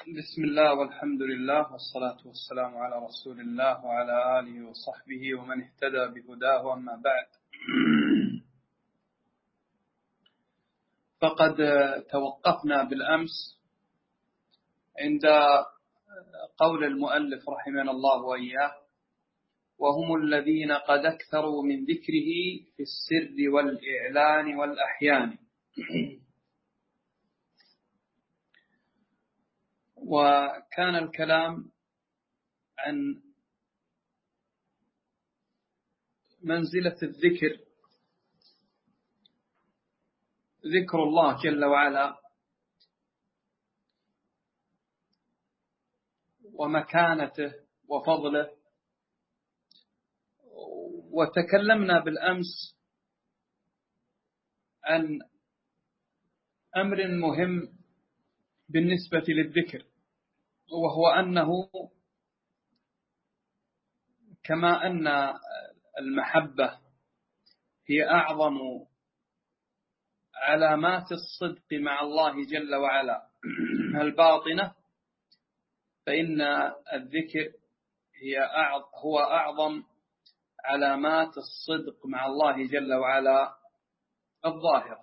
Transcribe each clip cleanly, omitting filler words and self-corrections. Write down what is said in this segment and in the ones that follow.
بسم الله والحمد لله والصلاة والسلام على رسول الله وعلى آله وصحبه ومن اهتدى بهداه. أما بعد، فقد توقفنا بالأمس عند قول المؤلف رحمنا الله وإياه: وهم الذين قد أكثروا من ذكره في السر والإعلان والأحيان. وكان الكلام عن منزلة الذكر، ذكر الله جل وعلا، ومكانته وفضله. وتكلمنا بالأمس عن أمر مهم بالنسبة للذكر، وهو أنه كما أن المحبة هي أعظم علامات الصدق مع الله جل وعلا الباطنة، فإن الذكر هو أعظم علامات الصدق مع الله جل وعلا الظاهرة،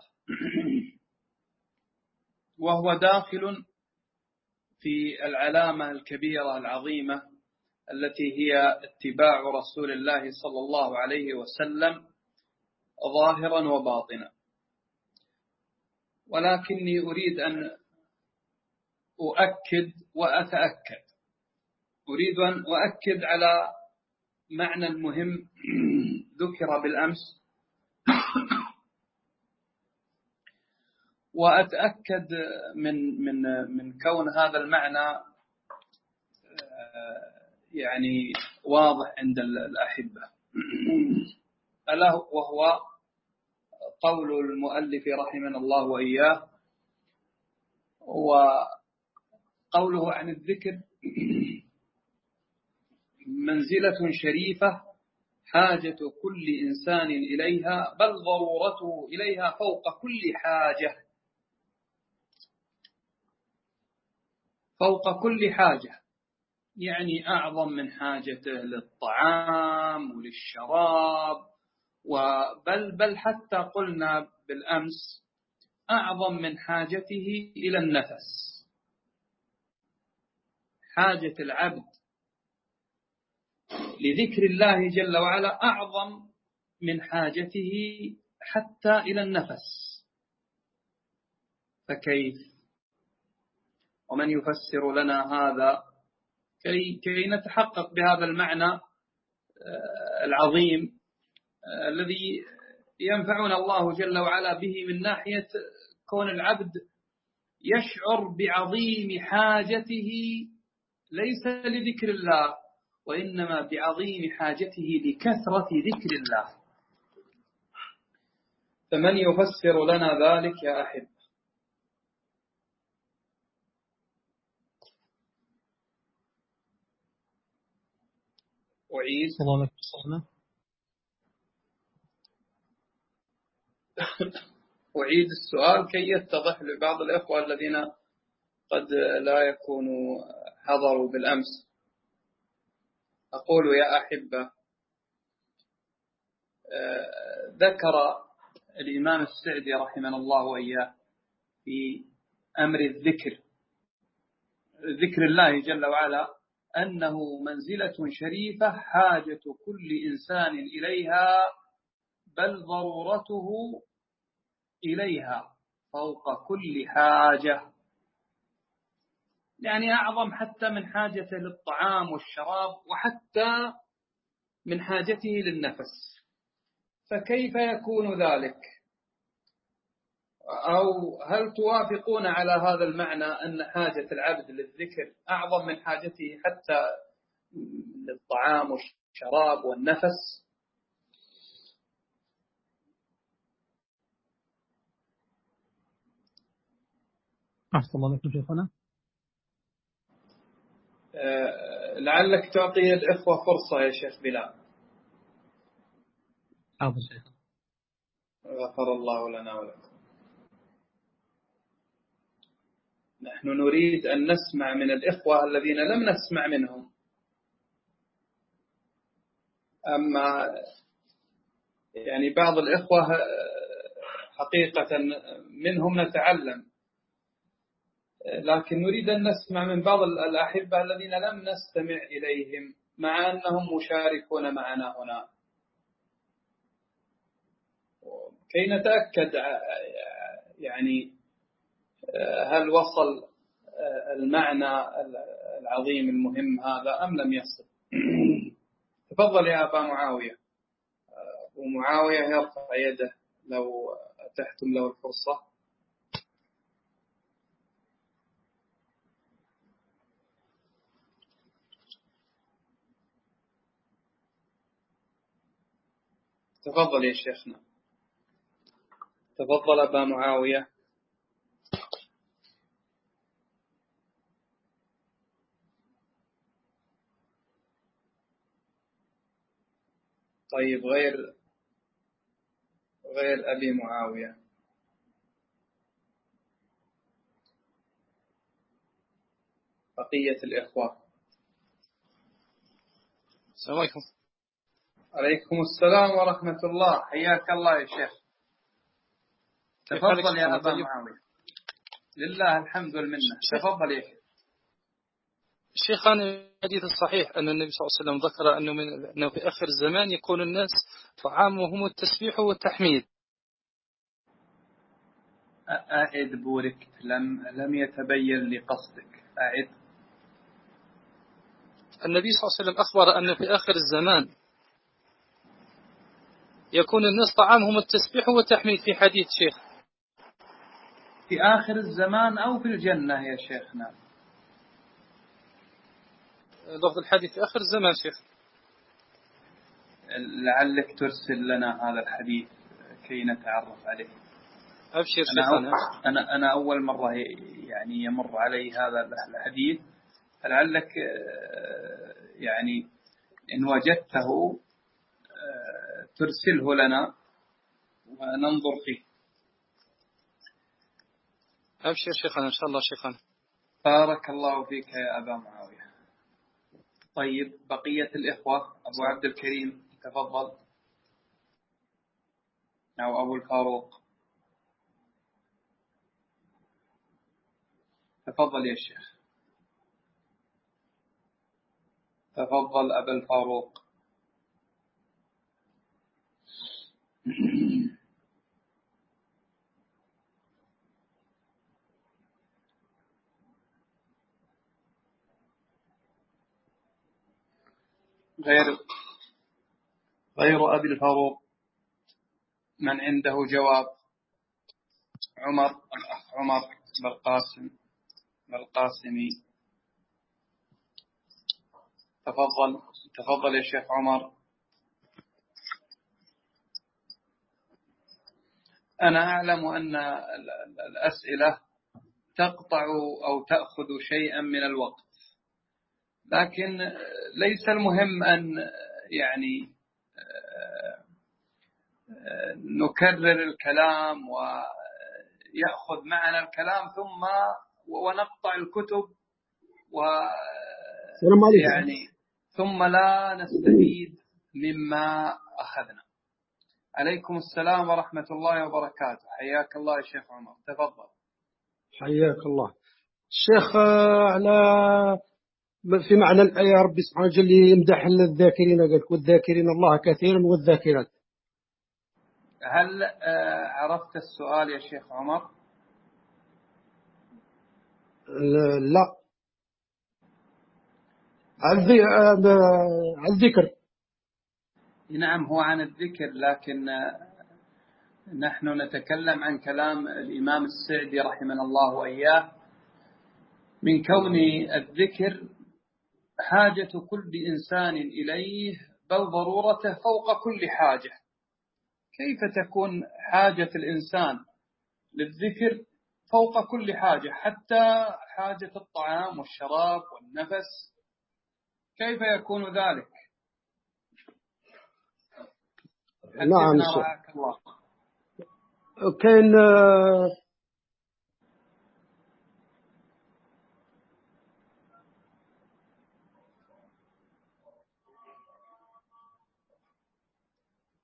وهو داخل في العلامة الكبيرة العظيمة التي هي اتباع رسول الله صلى الله عليه وسلم ظاهرا وباطنا. ولكني أريد أن أؤكد وأتأكد، أريد أن أؤكد على معنى مهم ذكر بالأمس، وأتأكد من كون هذا المعنى يعني واضح عند الأحبة، ألا وهو قول المؤلف رحمنا الله وإياه، وقوله عن الذكر: منزلة شريفة حاجة كل إنسان إليها، بل ضرورته إليها فوق كل حاجة. فوق كل حاجة يعني أعظم من حاجته للطعام وللشراب، بل حتى قلنا بالأمس أعظم من حاجته إلى النفس. حاجة العبد لذكر الله جل وعلا أعظم من حاجته حتى إلى النفس، فكيف؟ ومن يفسر لنا هذا كي نتحقق بهذا المعنى العظيم الذي ينفعنا الله جل وعلا به، من ناحية كون العبد يشعر بعظيم حاجته ليس لذكر الله، وإنما بعظيم حاجته لكثرة ذكر الله. فمن يفسر لنا ذلك يا أحب؟ أعيد السؤال كي يتضح لبعض الإخوة الذين قد لا يكونوا حضروا بالأمس. أقول يا أحبة، ذكر الإمام السعدي رحمه الله وإياه في أمر الذكر، ذكر الله جل وعلا، أنه منزلة شريفة حاجة كل إنسان إليها، بل ضرورته إليها فوق كل حاجة، يعني أعظم حتى من حاجته للطعام والشراب، وحتى من حاجته للنفس. فكيف يكون ذلك؟ أو هل توافقون على هذا المعنى أن حاجة العبد للذكر أعظم من حاجته حتى للطعام والشراب والنفس؟ أحسن الله لكم شيخنا. لعلك تعطي الإخوة فرصة يا شيخ بلال. حاضر شيخ. غفر الله لنا ولكم. نحن نريد أن نسمع من الإخوة الذين لم نسمع منهم. أما يعني بعض الإخوة حقيقة منهم نتعلم، لكن نريد أن نسمع من بعض الأحبة الذين لم نستمع إليهم مع أنهم مشاركون معنا هنا، كي نتأكد يعني هل وصل المعنى العظيم المهم هذا أم لم يصل. تفضل يا أبا معاوية. أبو معاوية يرفع يده لو أتحتم له الفرصة. تفضل يا شيخنا، تفضل أبا معاوية. طيب غير أبي معاوية. بقية الإخوة. السلام عليكم. عليكم السلام ورحمة الله، حياك الله يا شيخ. تفضل يا أبا معاوية. لله الحمد والمنة. تفضل يا شيخ. الشيخ، عن الحديث الصحيح أن النبي صلى الله عليه وسلم ذكر أنه في آخر الزمان يكون الناس طعامهم التسبيح والتحميد. أعد بورك، لم يتبين لي قصدك. أعد. النبي صلى الله عليه وسلم أخبر أن في آخر الزمان يكون الناس طعامهم التسبيح والتحميد في حديث شيخ. في آخر الزمان أو في الجنة يا شيخنا؟ لفظ الحديث في آخر الزمان شيخ. لعلك ترسل لنا هذا الحديث كي نتعرف عليه. أبشر شيخنا. أنا أول مرة يعني يمر علي هذا الحديث، فلعلك يعني إن وجدته ترسله لنا وننظر فيه. أبشر شيخنا إن شاء الله شيخنا. بارك الله فيك يا أبا معاوية. طيب بقية الإخوة. أبو عبد الكريم تفضل، أو أبو الفاروق. تفضل يا شيخ. تفضل أبا الفاروق. غير أبي الفاروق من عنده جواب؟ الأخ عمر بالقاسمي. تفضل يا شيخ عمر. أنا أعلم أن الأسئلة تقطع أو تأخذ شيئا من الوقت، لكن ليس المهم أن يعني نكرر الكلام ويأخذ معنا الكلام ونقطع الكتب يعني ثم لا نستفيد مما أخذنا. عليكم السلام ورحمة الله وبركاته. حياك الله يا شيخ عمر. تفضل. حياك الله الشيخ. في معنى الآية ربي سبحانه وتعالى يمدح الذاكرين، قال والذاكرين الله كثيرا والذاكرات. هل عرفت السؤال يا شيخ عمر؟ لا، عن الذكر. نعم، هو عن الذكر، لكن نحن نتكلم عن كلام الإمام السعدي رحمه الله وإياه، من كون الذكر حاجة كل إنسان إليه، بل ضرورته فوق كل حاجة. كيف تكون حاجة الإنسان للذكر فوق كل حاجة، حتى حاجة الطعام والشراب والنفس؟ كيف يكون ذلك؟ نعم رعاك الله. كان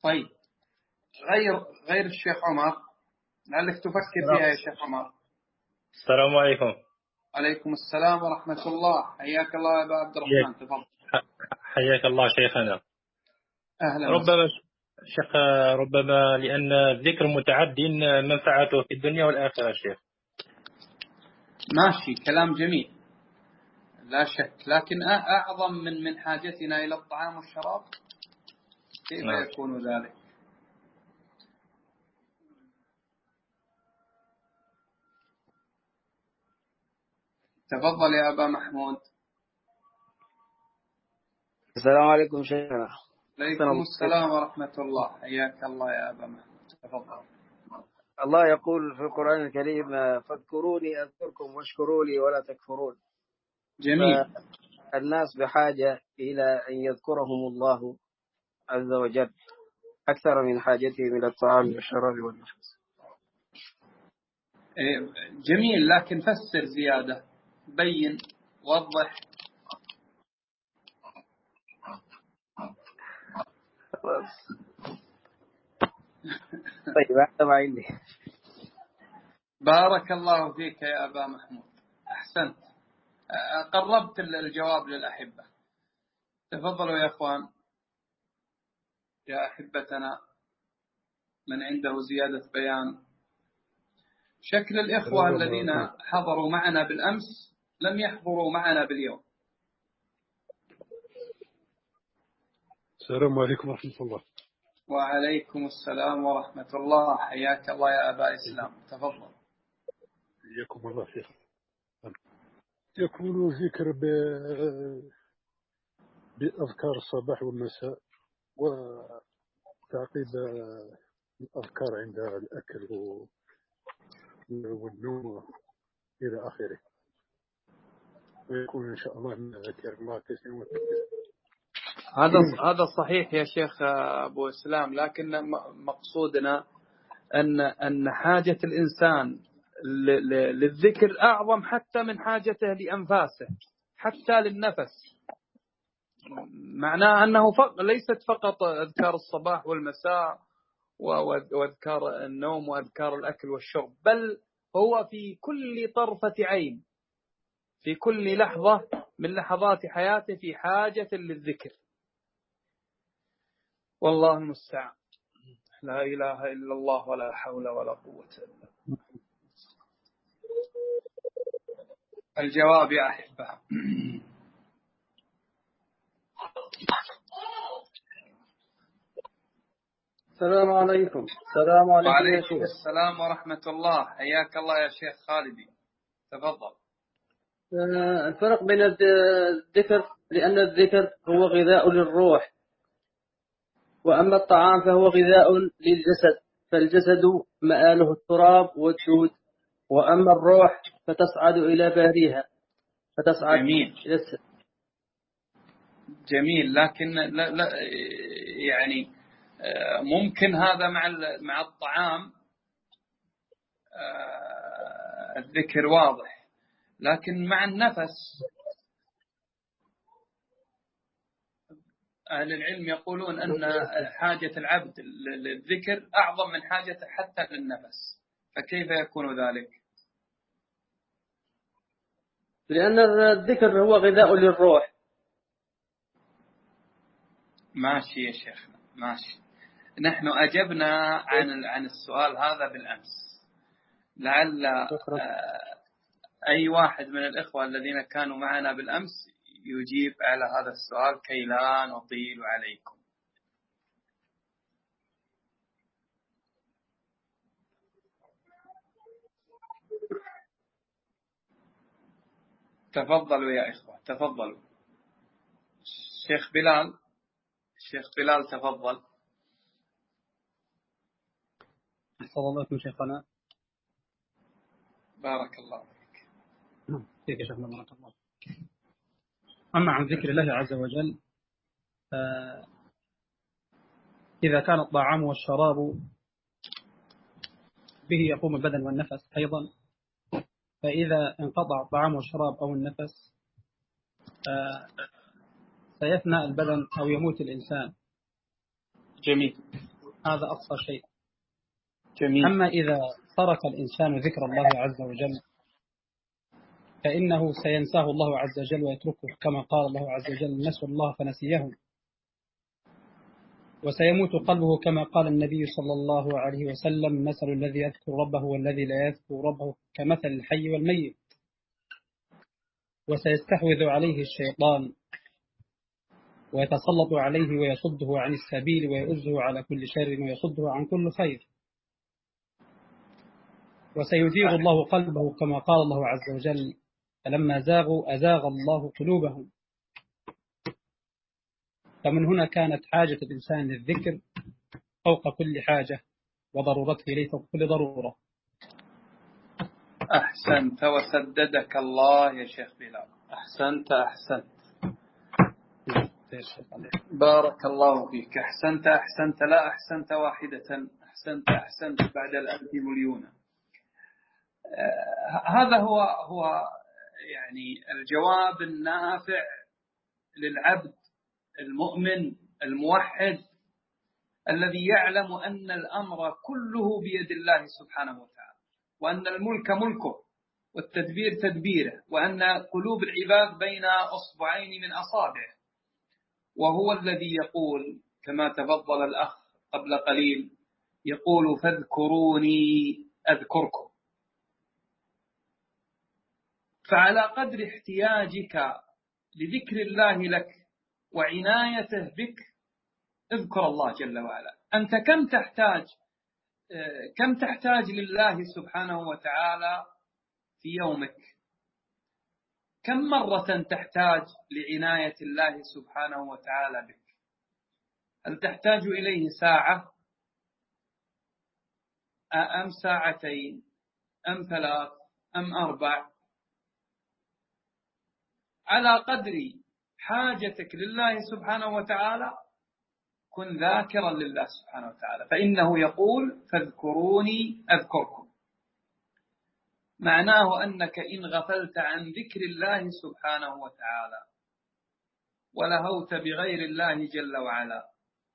طيب غير الشيخ عمر، لعلك تفكر فيها يا شيخ عمر. السلام عليكم. عليكم السلام ورحمة الله، حياك الله يا أبا عبد الرحمن، تفضل. حياك الله شيخنا. أهلا ربما شيخ، ربما لأن الذكر متعد منفعته في الدنيا والآخرة شيخ. ماشي، كلام جميل لا شك، لكن أعظم من حاجتنا إلى الطعام والشراب، كيف يكون ذلك؟ تفضل يا أبا محمود. السلام عليكم شيخنا. عليكم السلام ورحمة الله، حياك الله يا أبا محمود، تفضل. الله يقول في القرآن الكريم: فاذكروني أذكركم واشكروا لي ولا تكفرون. جميل. الناس بحاجة إلى أن يذكرهم الله عز وجل أكثر من حاجتهم إلى الطعام والشراب والنفس. جميل، لكن فسر زيادة، بين، وضح. طيب هذا ما عندي. بارك الله فيك يا أبا محمود، أحسنت، قربت الجواب للأحبة. تفضلوا يا أخوان، يا أحبتنا، من عنده زيادة بيان. شكل الإخوة الذين حضروا معنا بالأمس لم يحضروا معنا باليوم. السلام عليكم ورحمة الله. وعليكم السلام ورحمة الله، حياك الله يا أبا إسلام، تفضل. حياكم الله شيخ. يكون ذكر بأذكار الصباح والمساء، وتعقيب الأذكار عند الأكل والنوم إلى آخره، ويكون إن شاء الله من ذكر الله كثيرا وكثيرا. هذا صحيح يا شيخ أبو إسلام، لكن مقصودنا أن حاجة الإنسان للذكر أعظم حتى من حاجته لأنفاسه، حتى للنفس. معناه أنه ليست فقط أذكار الصباح والمساء وأذكار النوم وأذكار الأكل والشرب، بل هو في كل طرفة عين، في كل لحظة من لحظات حياته في حاجة للذكر. والله المستعان، لا إله إلا الله ولا حول ولا قوة إلا بالله. الجواب يا أحبة. السلام عليكم. السلام عليكم. وعليكم السلام ورحمة الله، حياك الله يا شيخ خالدي، تفضل. الفرق بين الذكر، لأن الذكر هو غذاء للروح، وأما الطعام فهو غذاء للجسد، فالجسد مآله التراب والدود، وأما الروح فتصعد إلى باريها، فتصعد جميل. إلى السماء. جميل، لكن لا يعني ممكن هذا مع الطعام الذكر واضح، لكن مع النفس أهل العلم يقولون أن حاجة العبد للذكر أعظم من حاجته حتى للنفس، فكيف يكون ذلك؟ لأن الذكر هو غذاء للروح. ماشي يا شيخنا، ماشي. نحن أجبنا عن السؤال هذا بالأمس، لعل أي واحد من الإخوة الذين كانوا معنا بالأمس يجيب على هذا السؤال كي لا نطيل عليكم. تفضلوا يا إخوة، تفضلوا. الشيخ بلال تفضل. أحسن الله عليكم شيخنا. بارك الله فيك. كيف يا شيخنا؟ بارك الله. أما عن ذكر الله عز وجل، إذا كان الطعام والشراب به يقوم البدن والنفس أيضا، فإذا انقطع الطعام والشراب أو النفس سيفنى البدن أو يموت الإنسان. جميل. هذا أقصى شيء. جميل. أما إذا ترك الإنسان ذكر الله عز وجل فإنه سينساه الله عز وجل ويتركه، كما قال الله عز وجل: نسوا الله فنسيهم. وسيموت قلبه كما قال النبي صلى الله عليه وسلم: مثل الذي يذكر ربه والذي لا يذكر ربه كمثل الحي والميت. وسيستحوذ عليه الشيطان ويتسلط عليه ويصده عن السبيل ويؤزه على كل شر ويصده عن كل خير. وسيزيغ الله قلبه كما قال الله عز وجل: فلما زاغوا أزاغ الله قلوبهم. فمن هنا كانت حاجة الإنسان للذكر فوق كل حاجة، وضرورته إليه فوق كل ضرورة. أحسنت وسددك الله يا شيخ بلال. أحسنت. بارك الله فيك. أحسنت لا أحسنت واحدة، أحسنت بعد الألف مليون. هذا هو يعني الجواب النافع للعبد المؤمن الموحد الذي يعلم أن الأمر كله بيد الله سبحانه وتعالى، وأن الملك ملكه والتدبير تدبيره، وأن قلوب العباد بين أصبعين من أصابعه. وهو الذي يقول كما تفضل الأخ قبل قليل، يقول: فاذكروني أذكركم. فعلى قدر احتياجك لذكر الله لك وعنايته بك اذكر الله جل وعلا. أنت كم تحتاج لله سبحانه وتعالى في يومك؟ كم مرة تحتاج لعناية الله سبحانه وتعالى بك؟ هل تحتاج إليه ساعة أم ساعتين أم 3 أم 4؟ على قدر حاجتك لله سبحانه وتعالى كن ذاكرا لله سبحانه وتعالى، فإنه يقول: فاذكروني أذكركم. معناه أنك إن غفلت عن ذكر الله سبحانه وتعالى ولهوت بغير الله جل وعلا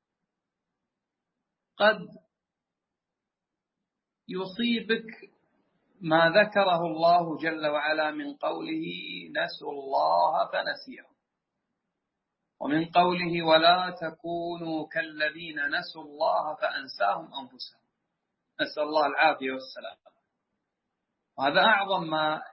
قد يصيبك ما ذكره الله جل وعلا من قوله: نسوا الله فنسيهم، ومن قوله: ولا تكونوا كالذين نسوا الله فأنساهم أنفسهم. نسأل الله العافية والسلام. وهذا أعظم ما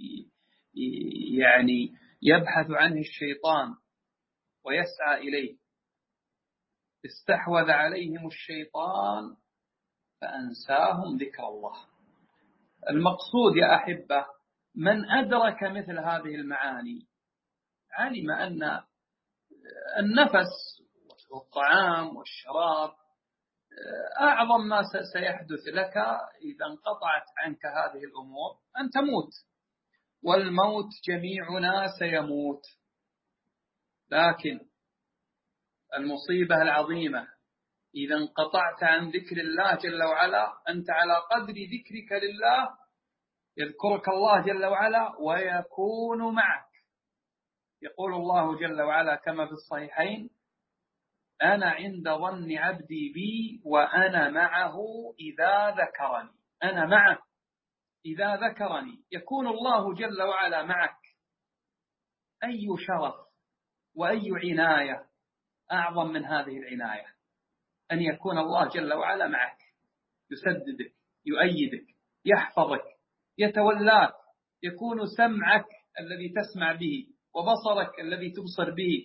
يعني يبحث عنه الشيطان ويسعى إليه. استحوذ عليهم الشيطان فأنساهم ذكر الله. المقصود يا أحبة من أدرك مثل هذه المعاني علم أن النفس والطعام والشراب أعظم ما سيحدث لك إذا انقطعت عنك هذه الأمور أن تموت، والموت جميعنا سيموت. لكن المصيبة العظيمة إذا انقطعت عن ذكر الله جل وعلا، أنت على قدر ذكرك لله يذكرك الله جل وعلا ويكون معك. يقول الله جل وعلا كما في الصحيحين: أنا عند ظن عبدي بي وأنا معه إذا ذكرني. أنا معه إذا ذكرني. يكون الله جل وعلا معك. أي شرف وأي عناية أعظم من هذه العناية، أن يكون الله جل وعلا معك، يسددك، يؤيدك، يحفظك، يتولاك، يكون سمعك الذي تسمع به وبصرك الذي تبصر به،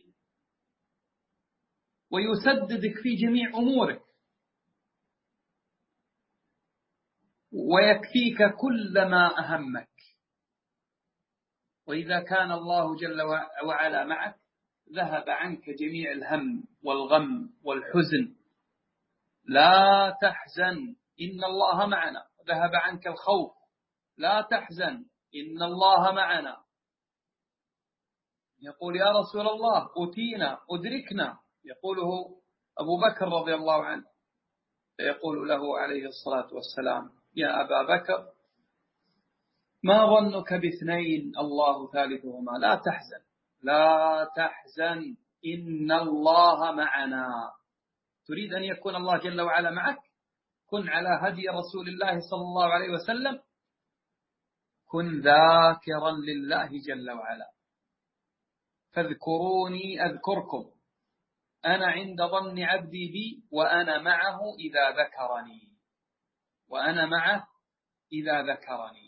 ويسددك في جميع أمورك، ويكفيك كل ما أهمك. وإذا كان الله جل وعلا معك ذهب عنك جميع الهم والغم والحزن. لا تحزن إن الله معنا. ذهب عنك الخوف. لا تحزن إن الله معنا. يقول: يا رسول الله أتينا أدركنا. يقوله أبو بكر رضي الله عنه، فيقول له عليه الصلاة والسلام: يا أبا بكر ما ظنك باثنين الله ثالثهما. لا تحزن، لا تحزن إن الله معنا. تريد أن يكون الله جل وعلا معك، كن على هدي رسول الله صلى الله عليه وسلم، كن ذاكرا لله جل وعلا. فاذكروني أذكركم، أنا عند ظن عبدي بي وأنا معه إذا ذكرني، وأنا معه إذا ذكرني.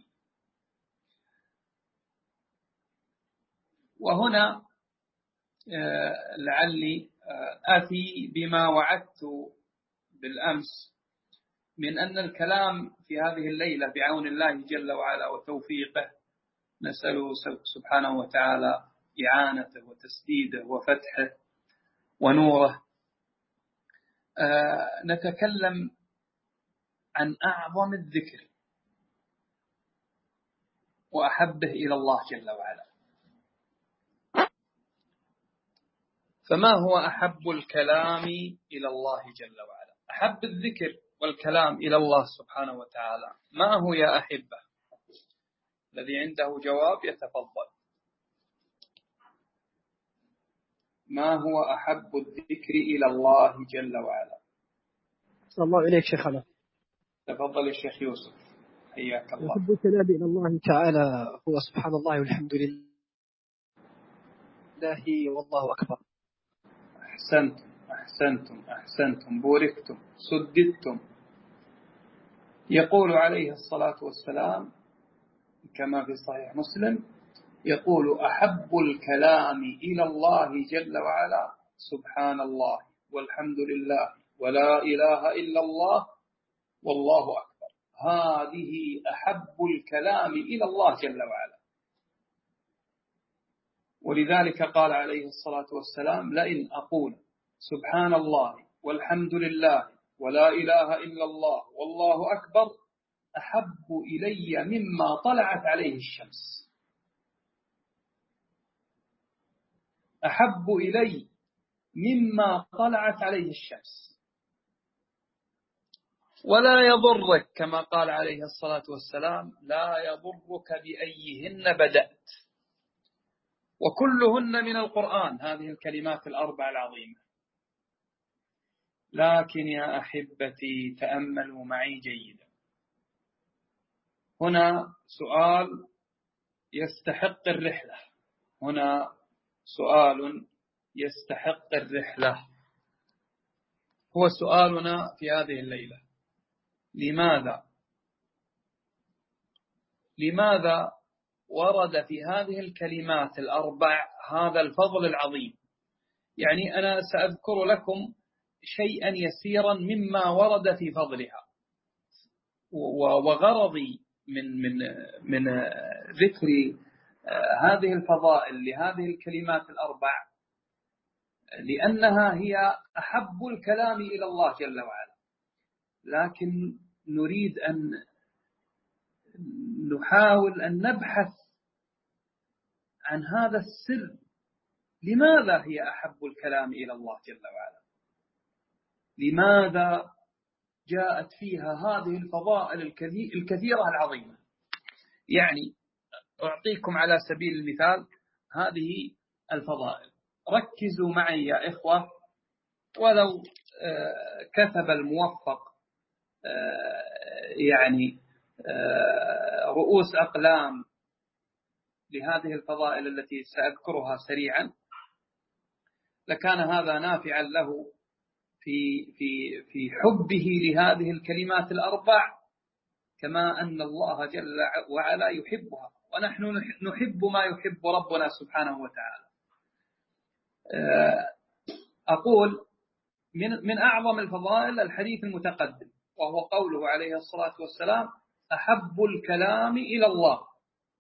وهنا لعلي أتي بما وعدت بالأمس من أن الكلام في هذه الليلة بعون الله جل وعلا وتوفيقه، نسأله سبحانه وتعالى إعانته وتسديده وفتحه ونوره. نتكلم عن أعظم الذكر وأحبه إلى الله جل وعلا. فما هو أحب الكلام إلى الله جل وعلا؟ أحب الذكر والكلام إلى الله سبحانه وتعالى ما هو يا أحبة؟ الذي عنده جواب يتفضل. ما هو أحب الذكر إلى الله جل وعلا؟ صلى الله إليك شيخنا. تفضل الشيخ يوسف، حياك الله. أحب الكلام إلى الله تعالى هو سبحان الله والحمد لله والله أكبر. أحسنتم بوركتم سددتم. يقول عليه الصلاة والسلام كما في صحيح مسلم، يقول أحب الكلام إلى الله جل وعلا سبحان الله والحمد لله ولا إله إلا الله والله أكبر. هذه أحب الكلام إلى الله جل وعلا. ولذلك قال عليه الصلاة والسلام لئن أقول سبحان الله والحمد لله ولا إله إلا الله والله أكبر أحب إلي مما طلعت عليه الشمس. أحب إلي مما طلعت عليه الشمس. ولا يضرك كما قال عليه الصلاة والسلام لا يضرك بأيهن بدأت. وكلهن من القرآن هذه الكلمات الأربع العظيمة. لكن يا أحبتي تأملوا معي جيدا. هنا سؤال يستحق الرحلة، هنا سؤال يستحق الرحلة. هو سؤالنا في هذه الليلة: لماذا ورد في هذه الكلمات الأربع هذا الفضل العظيم؟ يعني أنا سأذكر لكم شيئا يسيرا مما ورد في فضلها. وغرضي من ذكر هذه الفضائل لهذه الكلمات الأربع لأنها هي أحب الكلام إلى الله جل وعلا. لكن نريد أن نحاول أن نبحث عن هذا السر. لماذا هي أحب الكلام إلى الله جل وعلا؟ لماذا جاءت فيها هذه الفضائل الكثيرة العظيمة؟ يعني أعطيكم على سبيل المثال هذه الفضائل. ركزوا معي يا إخوة، ولو كتب الموفق يعني رؤوس أقلام لهذه الفضائل التي سأذكرها سريعا لكان هذا نافعا له في حبه لهذه الكلمات الأربع، كما أن الله جل وعلا يحبها، ونحن نحب ما يحب ربنا سبحانه وتعالى. أقول من أعظم الفضائل الحديث المتقدم، وهو قوله عليه الصلاة والسلام أحب الكلام إلى الله.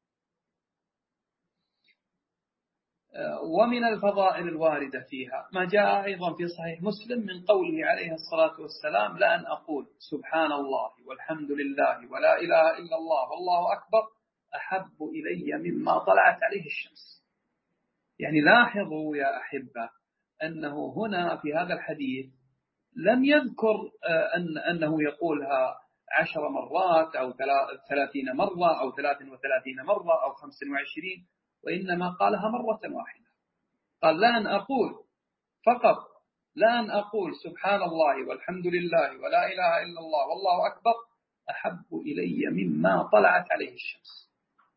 ومن الفضائل الواردة فيها ما جاء أيضا في صحيح مسلم من قوله عليه الصلاة والسلام لأن أقول سبحان الله والحمد لله ولا إله إلا الله والله أكبر أحب إلي مما طلعت عليه الشمس. يعني لاحظوا يا أحبة أنه هنا في هذا الحديث لم يذكر أنه يقولها 10 مرات أو 30 مرة أو 33 مرة أو 25، وإنما قالها مرة واحدة. قال لأن أقول فقط لأن أقول سبحان الله والحمد لله ولا إله إلا الله والله أكبر أحب إلي مما طلعت عليه الشمس،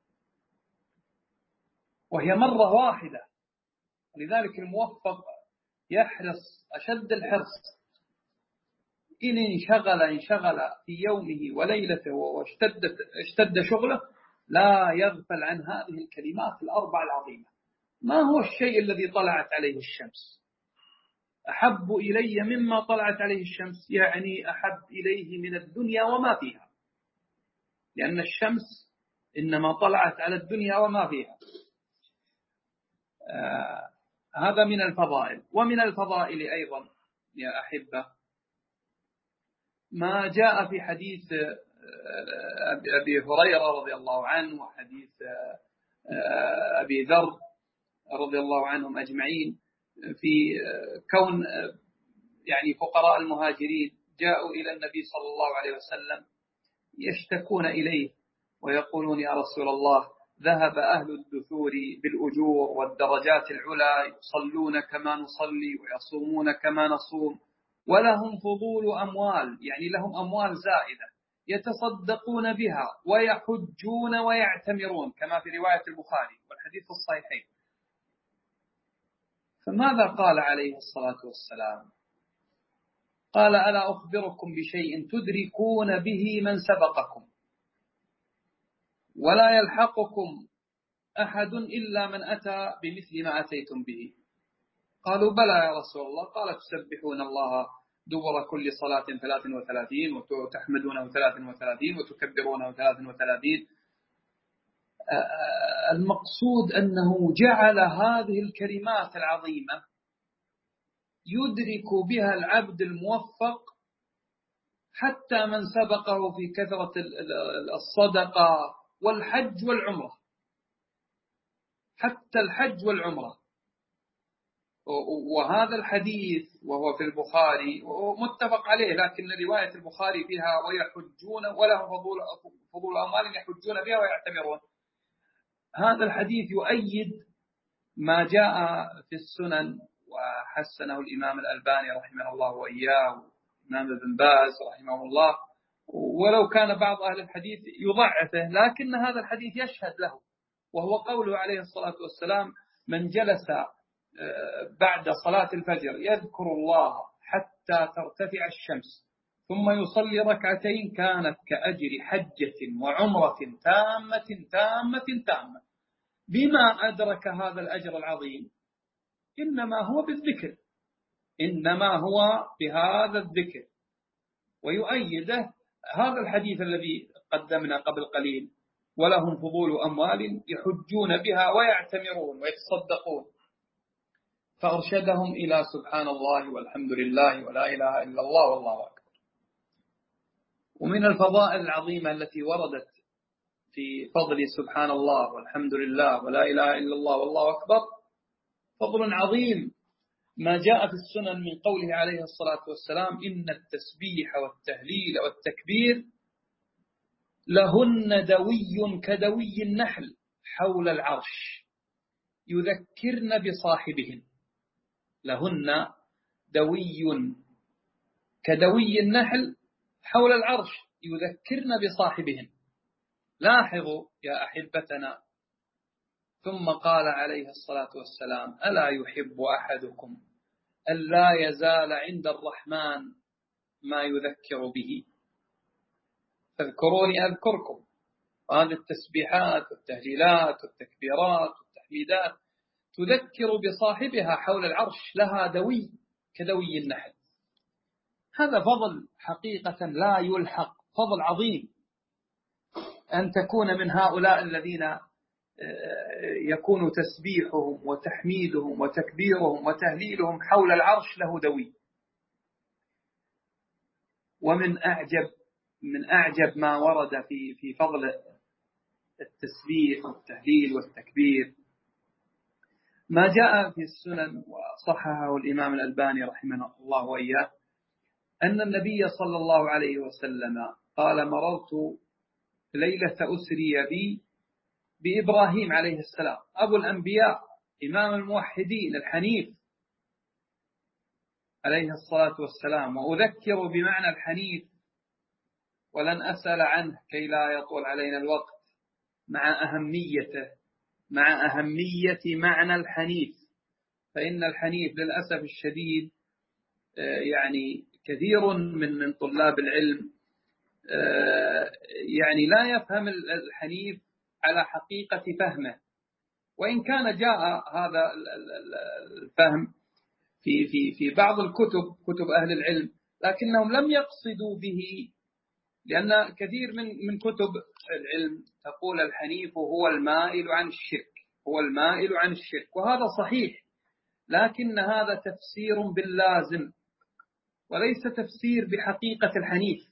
وهي مرة واحدة. لذلك الموفق يحرص أشد الحرص إن انشغل في يومه وليلته واشتد شغله لا يغفل عن هذه الكلمات الأربع العظيمة. ما هو الشيء الذي طلعت عليه الشمس؟ أحب إلي مما طلعت عليه الشمس، يعني أحب إليه من الدنيا وما فيها، لأن الشمس إنما طلعت على الدنيا وما فيها. هذا من الفضائل. ومن الفضائل أيضا يا أحبة ما جاء في حديث أبي هريرة رضي الله عنه وحديث أبي ذر رضي الله عنهم أجمعين في كون يعني فقراء المهاجرين جاءوا إلى النبي صلى الله عليه وسلم يشتكون إليه ويقولون يا رسول الله ذهب أهل الدثور بالأجور والدرجات العلى، يصلون كما نصلي ويصومون كما نصوم، ولهم فضول أموال، يعني لهم أموال زائدة يتصدقون بها ويحجون ويعتمرون كما في رواية البخاري والحديث الصحيحين. فماذا قال عليه الصلاة والسلام؟ قال ألا أخبركم بشيء تدركون به من سبقكم ولا يلحقكم أحد إلا من أتى بمثل ما أتيتم به؟ قالوا بلى يا رسول الله. قال تسبحون الله دبر كل صلاة 33 وتحمدونه 33 وتكبرونه 33. المقصود أنه جعل هذه الكلمات العظيمة يدرك بها العبد الموفق حتى من سبقه في كثرة الصدقة والحج والعمرة، حتى الحج والعمرة. وهذا الحديث وهو في البخاري ومتفق عليه، لكن رواية البخاري فيها ويحجون ولهم فضول أموال يحجون بها ويعتمرون. هذا الحديث يؤيد ما جاء في السنن وحسنه الإمام الألباني رحمه الله وإياه والإمام ابن باز رحمه الله، ولو كان بعض أهل الحديث يضعفه، لكن هذا الحديث يشهد له، وهو قوله عليه الصلاة والسلام من جلس بعد صلاة الفجر يذكر الله حتى ترتفع الشمس ثم يصلي ركعتين كانت كأجر حجة وعمرة تامة. بما أدرك هذا الأجر العظيم؟ إنما هو بالذكر، إنما هو بهذا الذكر. ويؤيده هذا الحديث الذي قدمنا قبل قليل ولهم فضول أموال يحجون بها ويعتمرون ويتصدقون، فأرشدهم إلى سبحان الله والحمد لله ولا إله إلا الله والله أكبر. ومن الفضائل العظيمة التي وردت في فضل سبحان الله والحمد لله ولا إله إلا الله والله أكبر فضل عظيم ما جاء في السنن من قوله عليه الصلاة والسلام إن التسبيح والتهليل والتكبير لهن دوي كدوي النحل حول العرش يذكرن بصاحبهن. لهن دوي كدوي النحل حول العرش يذكرن بصاحبهن. لاحظوا يا أحبتنا، ثم قال عليه الصلاة والسلام ألا يحب أحدكم ألا يزال عند الرحمن ما يذكر به؟ فاذكروني أذكركم. وهذه التسبيحات والتهليلات والتكبيرات والتحميدات تذكر بصاحبها حول العرش، لها دوي كدوي النحل. هذا فضل حقيقة لا يلحق، فضل عظيم أن تكون من هؤلاء الذين يكون تسبيحهم وتحميدهم وتكبيرهم وتهليلهم حول العرش له دوي. ومن أعجب ما ورد في فضل التسبيح والتهليل والتكبير ما جاء في السنن وصححه الإمام الألباني رحمه الله وإياه أن النبي صلى الله عليه وسلم قال مررت ليلة أسري بي بإبراهيم عليه السلام أبو الأنبياء إمام الموحدين الحنيف، عليه الصلاة والسلام. وأذكر بمعنى الحنيف ولن أسأل عنه كي لا يطول علينا الوقت، مع أهمية معنى الحنيف. فإن الحنيف للأسف الشديد يعني كثير من طلاب العلم يعني لا يفهم الحنيف على حقيقة فهمه، وإن كان جاء هذا الفهم في بعض الكتب، كتب أهل العلم، لكنهم لم يقصدوا به، لأن كثير من كتب العلم تقول الحنيف هو المائل عن الشرك، وهذا صحيح، لكن هذا تفسير باللازم وليس تفسير بحقيقة الحنيف.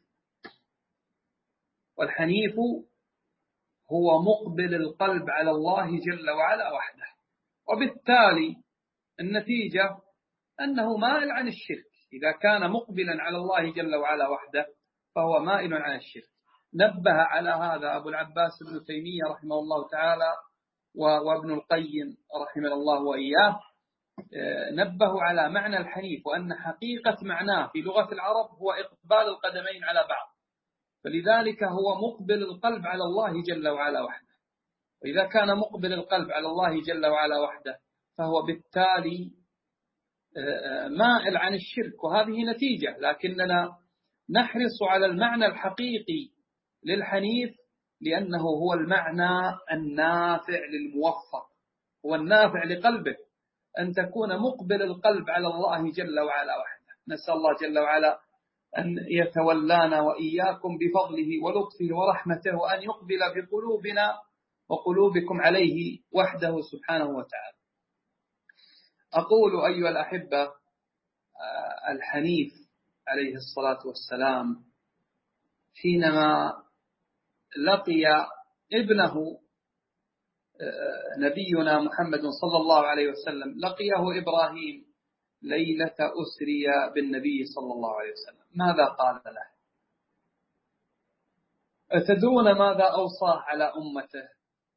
والحنيف هو مقبل القلب على الله جل وعلا وحده، وبالتالي النتيجة أنه مائل عن الشرك. إذا كان مقبلا على الله جل وعلا وحده فهو مائل عن الشرك. نبه على هذا أبو العباس ابن تيمية رحمه الله تعالى وابن القيم رحمه الله وإياه، نبهوا على معنى الحنيف، وأن حقيقة معناه في لغة العرب هو إقبال القدمين على بعض، فلذلك هو مقبل القلب على الله جل وعلا وحده. وإذا كان مقبل القلب على الله جل وعلا وحده فهو بالتالي مائل عن الشرك، وهذه نتيجة. لكننا نحرص على المعنى الحقيقي للحنيف، لأنه هو المعنى النافع للموفق، هو النافع لقلبه، أن تكون مقبل القلب على الله جل وعلا وحده. نسأل الله جل وعلا أن يتولانا وإياكم بفضله ولطفه ورحمته، وأن يقبل بقلوبنا وقلوبكم عليه وحده سبحانه وتعالى. أقول أيها الأحبة، الحنيف عليه الصلاة والسلام حينما لقي ابنه نبينا محمد صلى الله عليه وسلم، لقيه إبراهيم ليلة أسري بالنبي صلى الله عليه وسلم، ماذا قال له؟ أتدرون ماذا أوصاه على أمته؟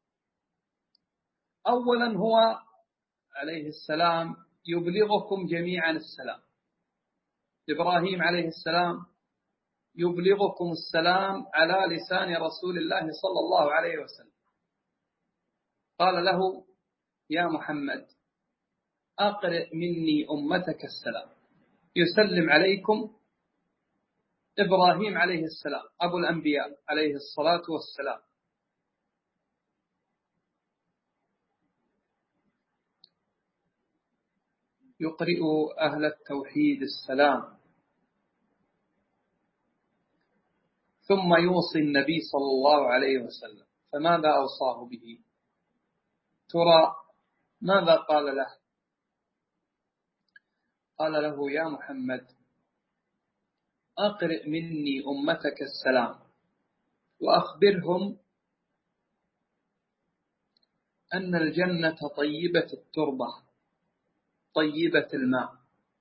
أولا هو عليه السلام يبلغكم جميعا السلام. إبراهيم عليه السلام يبلغكم السلام على لسان رسول الله صلى الله عليه وسلم. قال له: يا محمد أقرئ مني أمتك السلام. يسلم عليكم إبراهيم عليه السلام أبو الأنبياء عليه الصلاة والسلام. يقرئ أهل التوحيد السلام، ثم يوصي النبي صلى الله عليه وسلم. فماذا أوصاه به؟ ترى ماذا قال له؟ قال له: يا محمد أقرئ مني أمتك السلام، وأخبرهم أن الجنة طيبة التربة طيبة الماء،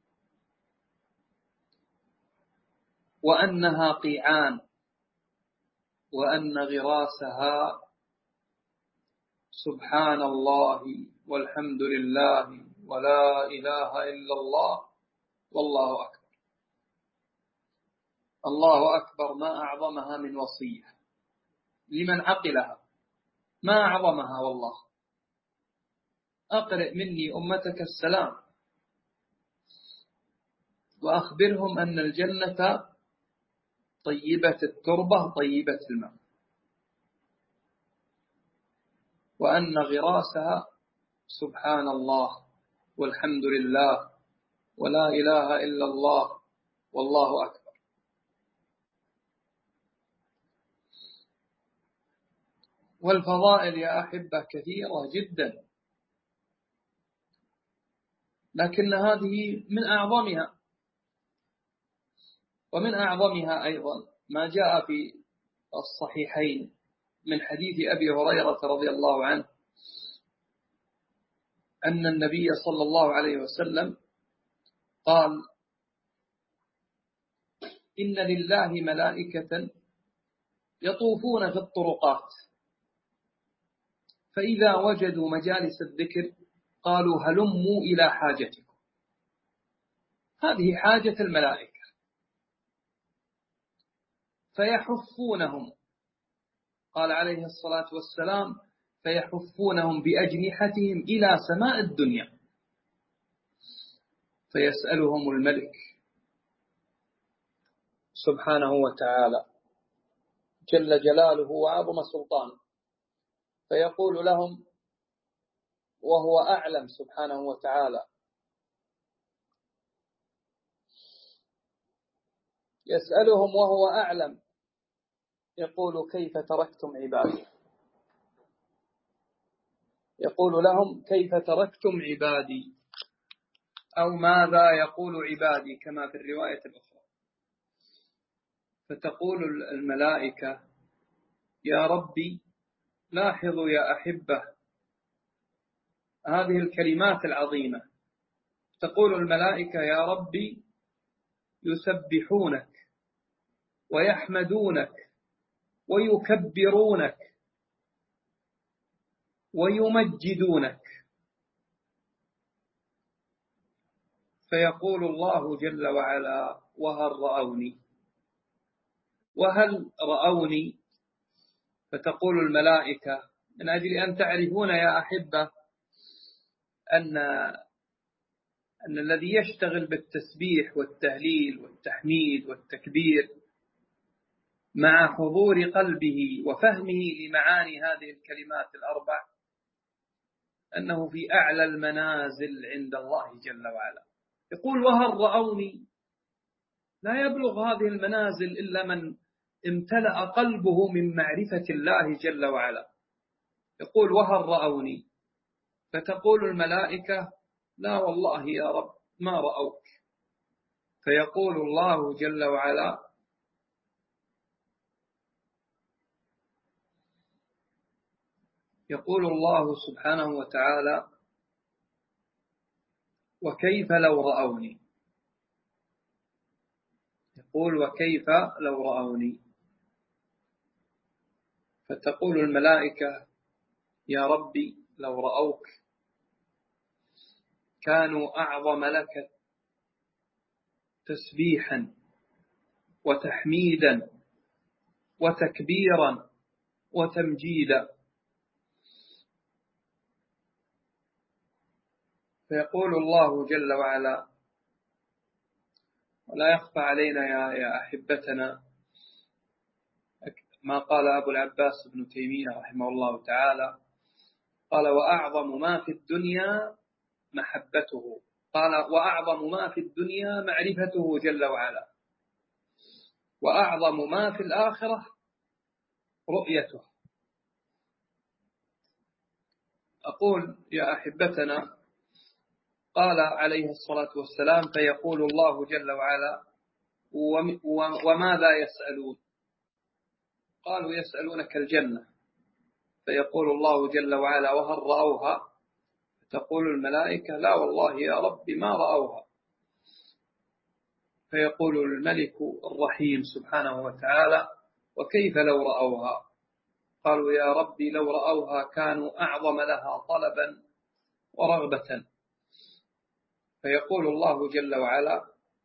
وأنها قيعان، وأن غراسها سبحان الله والحمد لله ولا إله إلا الله والله أكبر. الله أكبر، ما أعظمها من وصية لمن عقلها، ما أعظمها والله. أقرئ مني أمتك السلام، وأخبرهم أن الجنة طيبة التربة طيبة الماء، وأن غراسها سبحان الله والحمد لله ولا إله إلا الله والله أكبر. والفضائل يا أحبة كثيرة جدا، لكن هذه من أعظمها. ومن أعظمها أيضا ما جاء في الصحيحين من حديث أبي هريرة رضي الله عنه أن النبي صلى الله عليه وسلم قال: إن لله ملائكة يطوفون في الطرقات، فإذا وجدوا مجالس الذكر قالوا: هلموا إلى حاجتكم. هذه حاجة الملائكة، فيحفونهم. قال عليه الصلاة والسلام: فيحفونهم بأجنحتهم إلى سماء الدنيا، فيسألهم الملك سبحانه وتعالى جل جلاله وعظم سلطانه، فيقول لهم وهو أعلم سبحانه وتعالى، يسألهم وهو أعلم، يقول: كيف تركتم عبادي؟ يقول لهم: كيف تركتم عبادي؟ أو ماذا يقول عبادي كما في الرواية الأخرى. فتقول الملائكة: يا ربي، لاحظوا يا أحبة هذه الكلمات العظيمة. تقول الملائكة: يا ربي، يسبحونك ويحمدونك ويكبرونك ويمجدونك. فيقول الله جل وعلا: وهل رأوني؟ وهل رأوني؟ فتقول الملائكة: من أجل أن تعرفون يا أحبة أن الذي يشتغل بالتسبيح والتهليل والتحميد والتكبير مع حضور قلبه وفهمه لمعاني هذه الكلمات الأربع أنه في أعلى المنازل عند الله جل وعلا. يقول: وهل رأوني؟ لا يبلغ هذه المنازل إلا من امتلأ قلبه من معرفة الله جل وعلا. يقول: وهل رأوني؟ فتقول الملائكة: لا والله يا رب ما رأوك. فيقول الله جل وعلا: يقول الله سبحانه وتعالى: وكيف لو رأوني؟ يقول: وكيف لو رأوني؟ فتقول الملائكة: يا ربي، لو رأوك كانوا أعظم لك تسبيحا وتحميدا وتكبيرا وتمجيدا. فيقول الله جل وعلا: ولا يخفى علينا يا أحبتنا ما قال أبو العباس ابن تيمية رحمه الله تعالى، قال: وأعظم ما في الدنيا محبته، قال: وأعظم ما في الدنيا معرفته جل وعلا، وأعظم ما في الآخرة رؤيته. أقول يا أحبتنا، قال عليه الصلاة والسلام: فيقول الله جل وعلا: وماذا يسألون؟ قالوا: يسألونك الجنة. فيقول الله جل وعلا: وهل رأوها؟ تقول الملائكة: لا والله يا رب ما رأوها. فيقول الملك الرحيم سبحانه وتعالى: وكيف لو رأوها؟ قالوا: يا ربي، لو رأوها كانوا أعظم لها طلبا ورغبة. فيقول الله جل وعلا: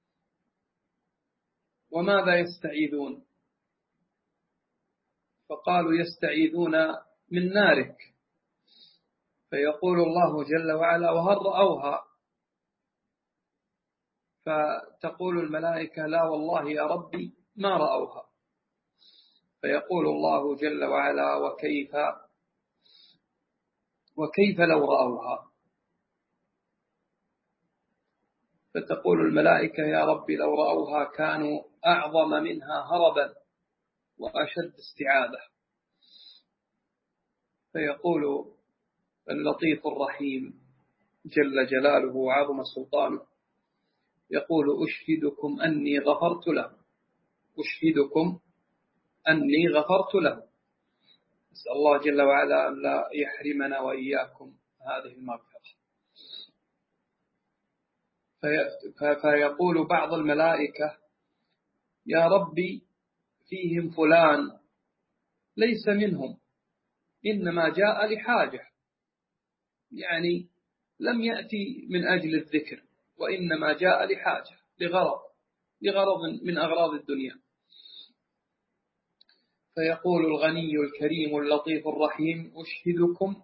وماذا يستعيذون؟ فقالوا: يستعيذون من نارك. فيقول الله جل وعلا: وهل رأوها؟ فتقول الملائكة: لا والله يا ربي ما رأوها. فيقول الله جل وعلا: وكيف لو رأوها؟ فتقول الملائكة: يا ربي، لو رأوها كانوا أعظم منها هربا وأشد استعاذة. فيقول اللطيف الرحيم جل جلاله وعظم سلطانه، يقول: أشهدكم أني غفرت له، أشهدكم أني غفرت له. أسأل الله جل وعلا أن لا يحرمنا وإياكم هذه المغفرة. فيقول بعض الملائكة: يا ربي، فيهم فلان ليس منهم، إنما جاء لحاجة، يعني لم يأتي من أجل الذكر، وإنما جاء لحاجة. لغرض من أغراض الدنيا. فيقول الغني الكريم اللطيف الرحيم: أشهدكم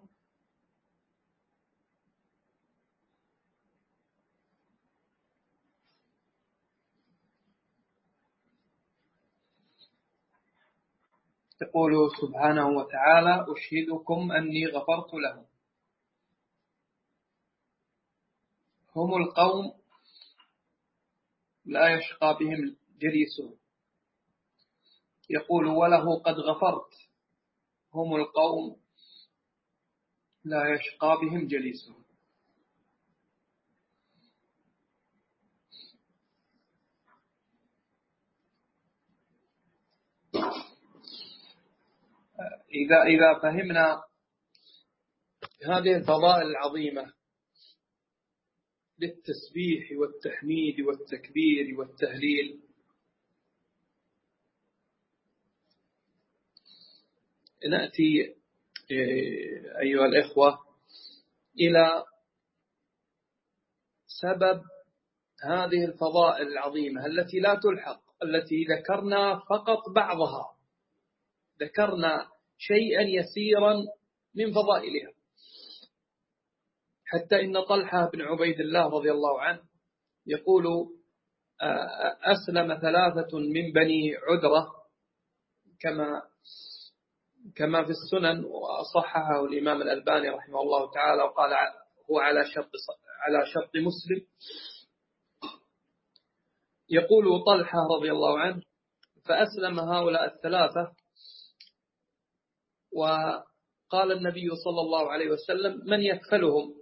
يقول سبحانه وتعالى: أشهدكم أني غفرت لهم. هم القوم لا يشقى بهم جليسهم. يقول: وله قد غفرت. هم القوم لا يشقى بهم جليسهم. إذا فهمنا هذه الفضائل العظيمة للتسبيح والتحميد والتكبير والتهليل، نأتي أيها الإخوة إلى سبب هذه الفضائل العظيمة التي لا تلحق، التي ذكرنا فقط بعضها، ذكرنا شيئا يسيرا من فضائلها، حتى إن طلحة بن عبيد الله رضي الله عنه يقول: أسلم 3 من بني عذرة كما في السنن، وصححه الإمام الألباني رحمه الله تعالى، وقال هو على شرط مسلم. يقول طلحة رضي الله عنه: فأسلم هؤلاء 3، وقال النبي صلى الله عليه وسلم: من يكفلهم؟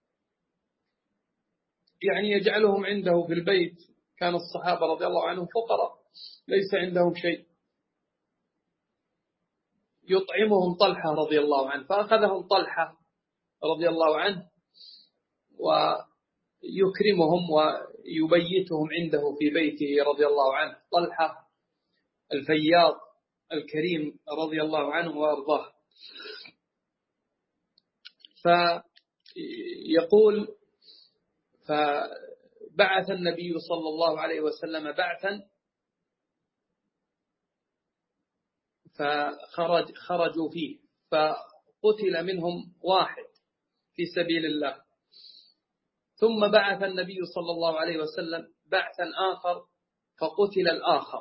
يعني يجعلهم عنده في البيت. كان الصحابة رضي الله عنهم فقراء ليس عندهم شيء، يطعمهم طلحة رضي الله عنه، فأخذهم طلحة رضي الله عنه ويكرمهم ويبيتهم عنده في بيته رضي الله عنه، طلحة الفياض الكريم رضي الله عنه وأرضاه. فيقول: فبعث النبي صلى الله عليه وسلم بعثا، فخرجوا فيه، فقتل منهم 1 في سبيل الله. ثم بعث النبي صلى الله عليه وسلم بعثا آخر، فقتل الآخر.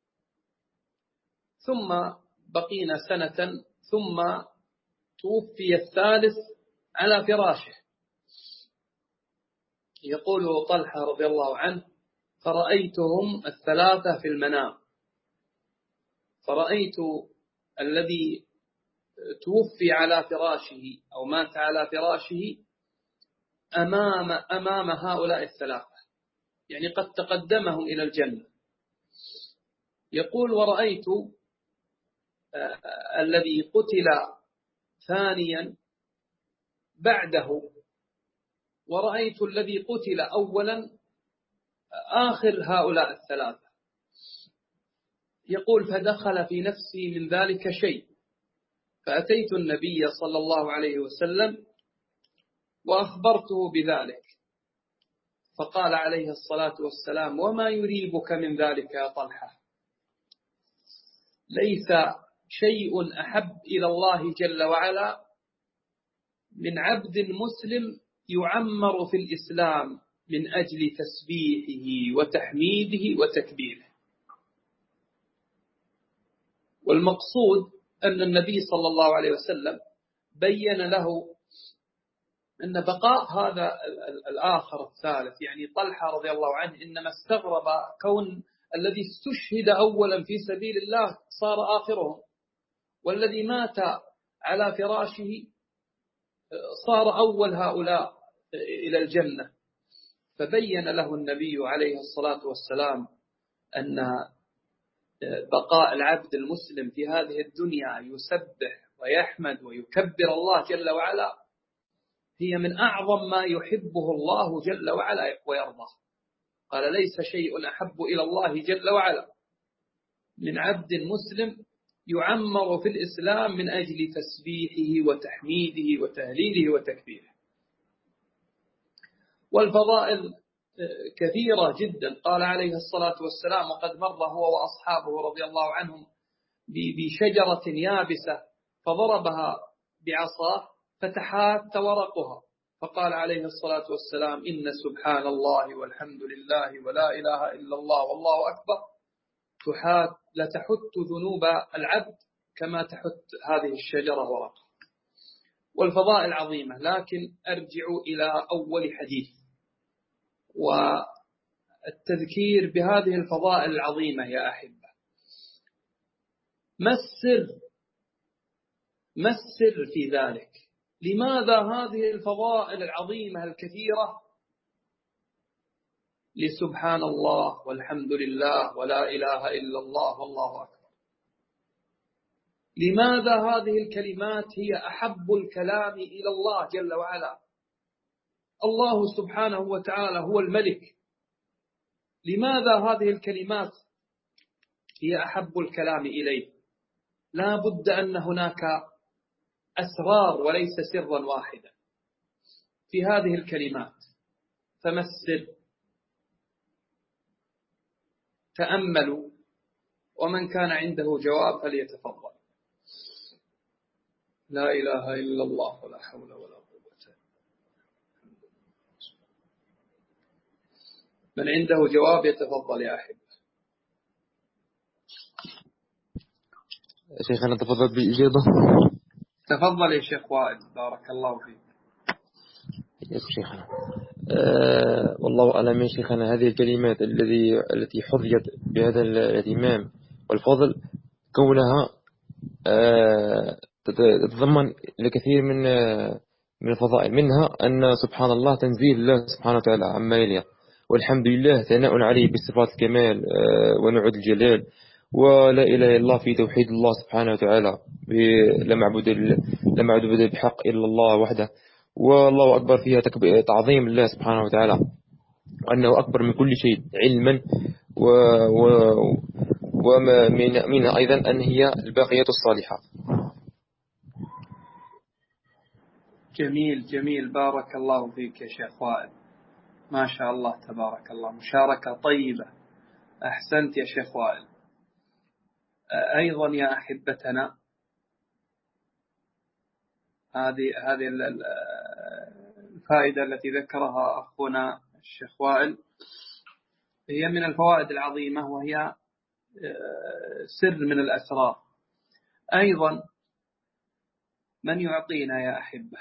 ثم بقينا سنة، ثم توفي الثالث على فراشه. يقول طلحة رضي الله عنه: فرأيتهم 3 في المنام، فرأيت الذي توفي على فراشه أو مات على فراشه أمام هؤلاء 3، يعني قد تقدمهم إلى الجنة. يقول: ورأيت الذي قتل ثانيا بعده، ورأيت الذي قتل أولا آخر هؤلاء 3. يقول: فدخل في نفسي من ذلك شيء، فأتيت النبي صلى الله عليه وسلم وأخبرته بذلك، فقال عليه الصلاة والسلام: وما يريبك من ذلك يا طلحة؟ ليس شيء أحب إلى الله جل وعلا من عبد مسلم يعمر في الإسلام من أجل تسبيحه وتحميده وتكبيره. والمقصود أن النبي صلى الله عليه وسلم بين له أن بقاء هذا الآخر الثالث، يعني طلحة رضي الله عنه، إنما استغرب كون الذي استشهد أولا في سبيل الله صار آخرهم، والذي مات على فراشه صار أول هؤلاء إلى الجنة. فبين له النبي عليه الصلاة والسلام أن بقاء العبد المسلم في هذه الدنيا يسبح ويحمد ويكبر الله جل وعلا هي من أعظم ما يحبه الله جل وعلا ويرضاه. قال: ليس شيء أحب إلى الله جل وعلا من عبد مسلم يعمر في الإسلام من أجل تسبيحه وتحميده وتهليله وتكبيره. والفضائل كثيرة جدا. قال عليه الصلاة والسلام: وقد مر هو وأصحابه رضي الله عنهم بشجرة يابسة فضربها بعصاه فتحات ورقها، فقال عليه الصلاة والسلام: إن سبحان الله والحمد لله ولا إله إلا الله والله أكبر لتحت ذنوب العبد كما تحت هذه الشجرة ورقها. والفضائل عظيمة، لكن أرجع إلى أول حديث والتذكير بهذه الفضائل العظيمة يا أحبة. ما السر في ذلك؟ لماذا هذه الفضائل العظيمة الكثيرة لسبحان الله والحمد لله ولا إله إلا الله والله أكبر؟ لماذا هذه الكلمات هي أحب الكلام إلى الله جل وعلا؟ الله سبحانه وتعالى هو الملك. لماذا هذه الكلمات هي أحب الكلام إليه؟ لا بد أن هناك أسرار وليس سرا واحدا في هذه الكلمات. فما السر؟ تأملوا، ومن كان عنده جواب فليتفضل. لا إله إلا الله ولا حول ولا قوة. من عنده جواب يتفضل يا أحب. شيخنا تفضل بالإجابة. تفضل يا شيخ وائل، بارك الله فيك. شيخنا والله أعلم يا شيخنا، هذه الكلمات التي حظيت بهذا الاهتمام والفضل كونها تتضمن الكثير من الفضائل. منها أن سبحان الله تنزيه الله سبحانه وتعالى عما يليق، والحمد لله ثناء عليه بصفات الكمال ونعود الجلال، ولا إله إلا الله في توحيد الله سبحانه وتعالى، لا معبود بحق إلا الله وحده، والله أكبر فيها تعظيم الله سبحانه وتعالى، وأنه أكبر من كل شيء علما، ومنها أيضا أن هي الباقيات الصالحات. جميل جميل، بارك الله فيك يا شيخ وائل، ما شاء الله تبارك الله، مشاركة طيبة، أحسنت يا شيخ وائل. أيضا يا أحبتنا، هذه الفائدة التي ذكرها أخونا الشيخ وائل هي من الفوائد العظيمة، وهي سر من الأسرار. أيضا من يعطينا يا أحبة؟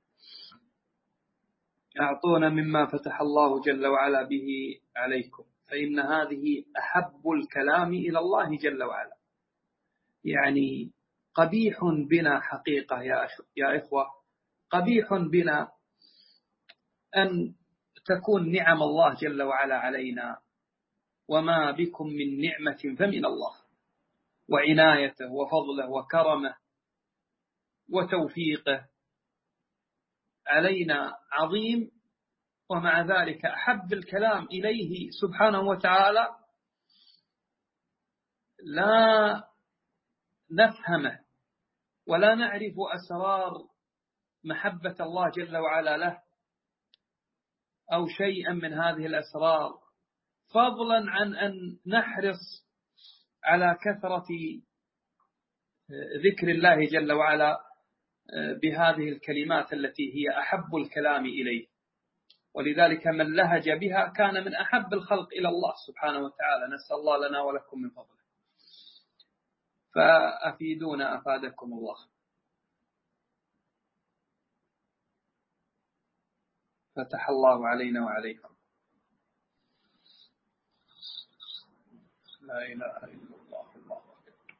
أعطونا مما فتح الله جل وعلا به عليكم، فإن هذه أحب الكلام إلى الله جل وعلا. يعني قبيح بنا حقيقة يا إخوة، قبيح بنا أن تكون نعم الله جل وعلا علينا، وما بكم من نعمة فمن الله، وعنايته وفضله وكرمه وتوفيقه علينا عظيم، ومع ذلك أحب الكلام إليه سبحانه وتعالى لا نفهمه ولا نعرف أسرار محبة الله جل وعلا له أو شيئا من هذه الأسرار، فضلا عن أن نحرص على كثرة ذكر الله جل وعلا بهذه الكلمات التي هي أحب الكلام إليه. ولذلك من لهج بها كان من أحب الخلق إلى الله سبحانه وتعالى. نسأل الله لنا ولكم من فضله. فأفيدونا أفادكم الله. فتح الله علينا وعليكم. لا إله إلا الله الله أكبر.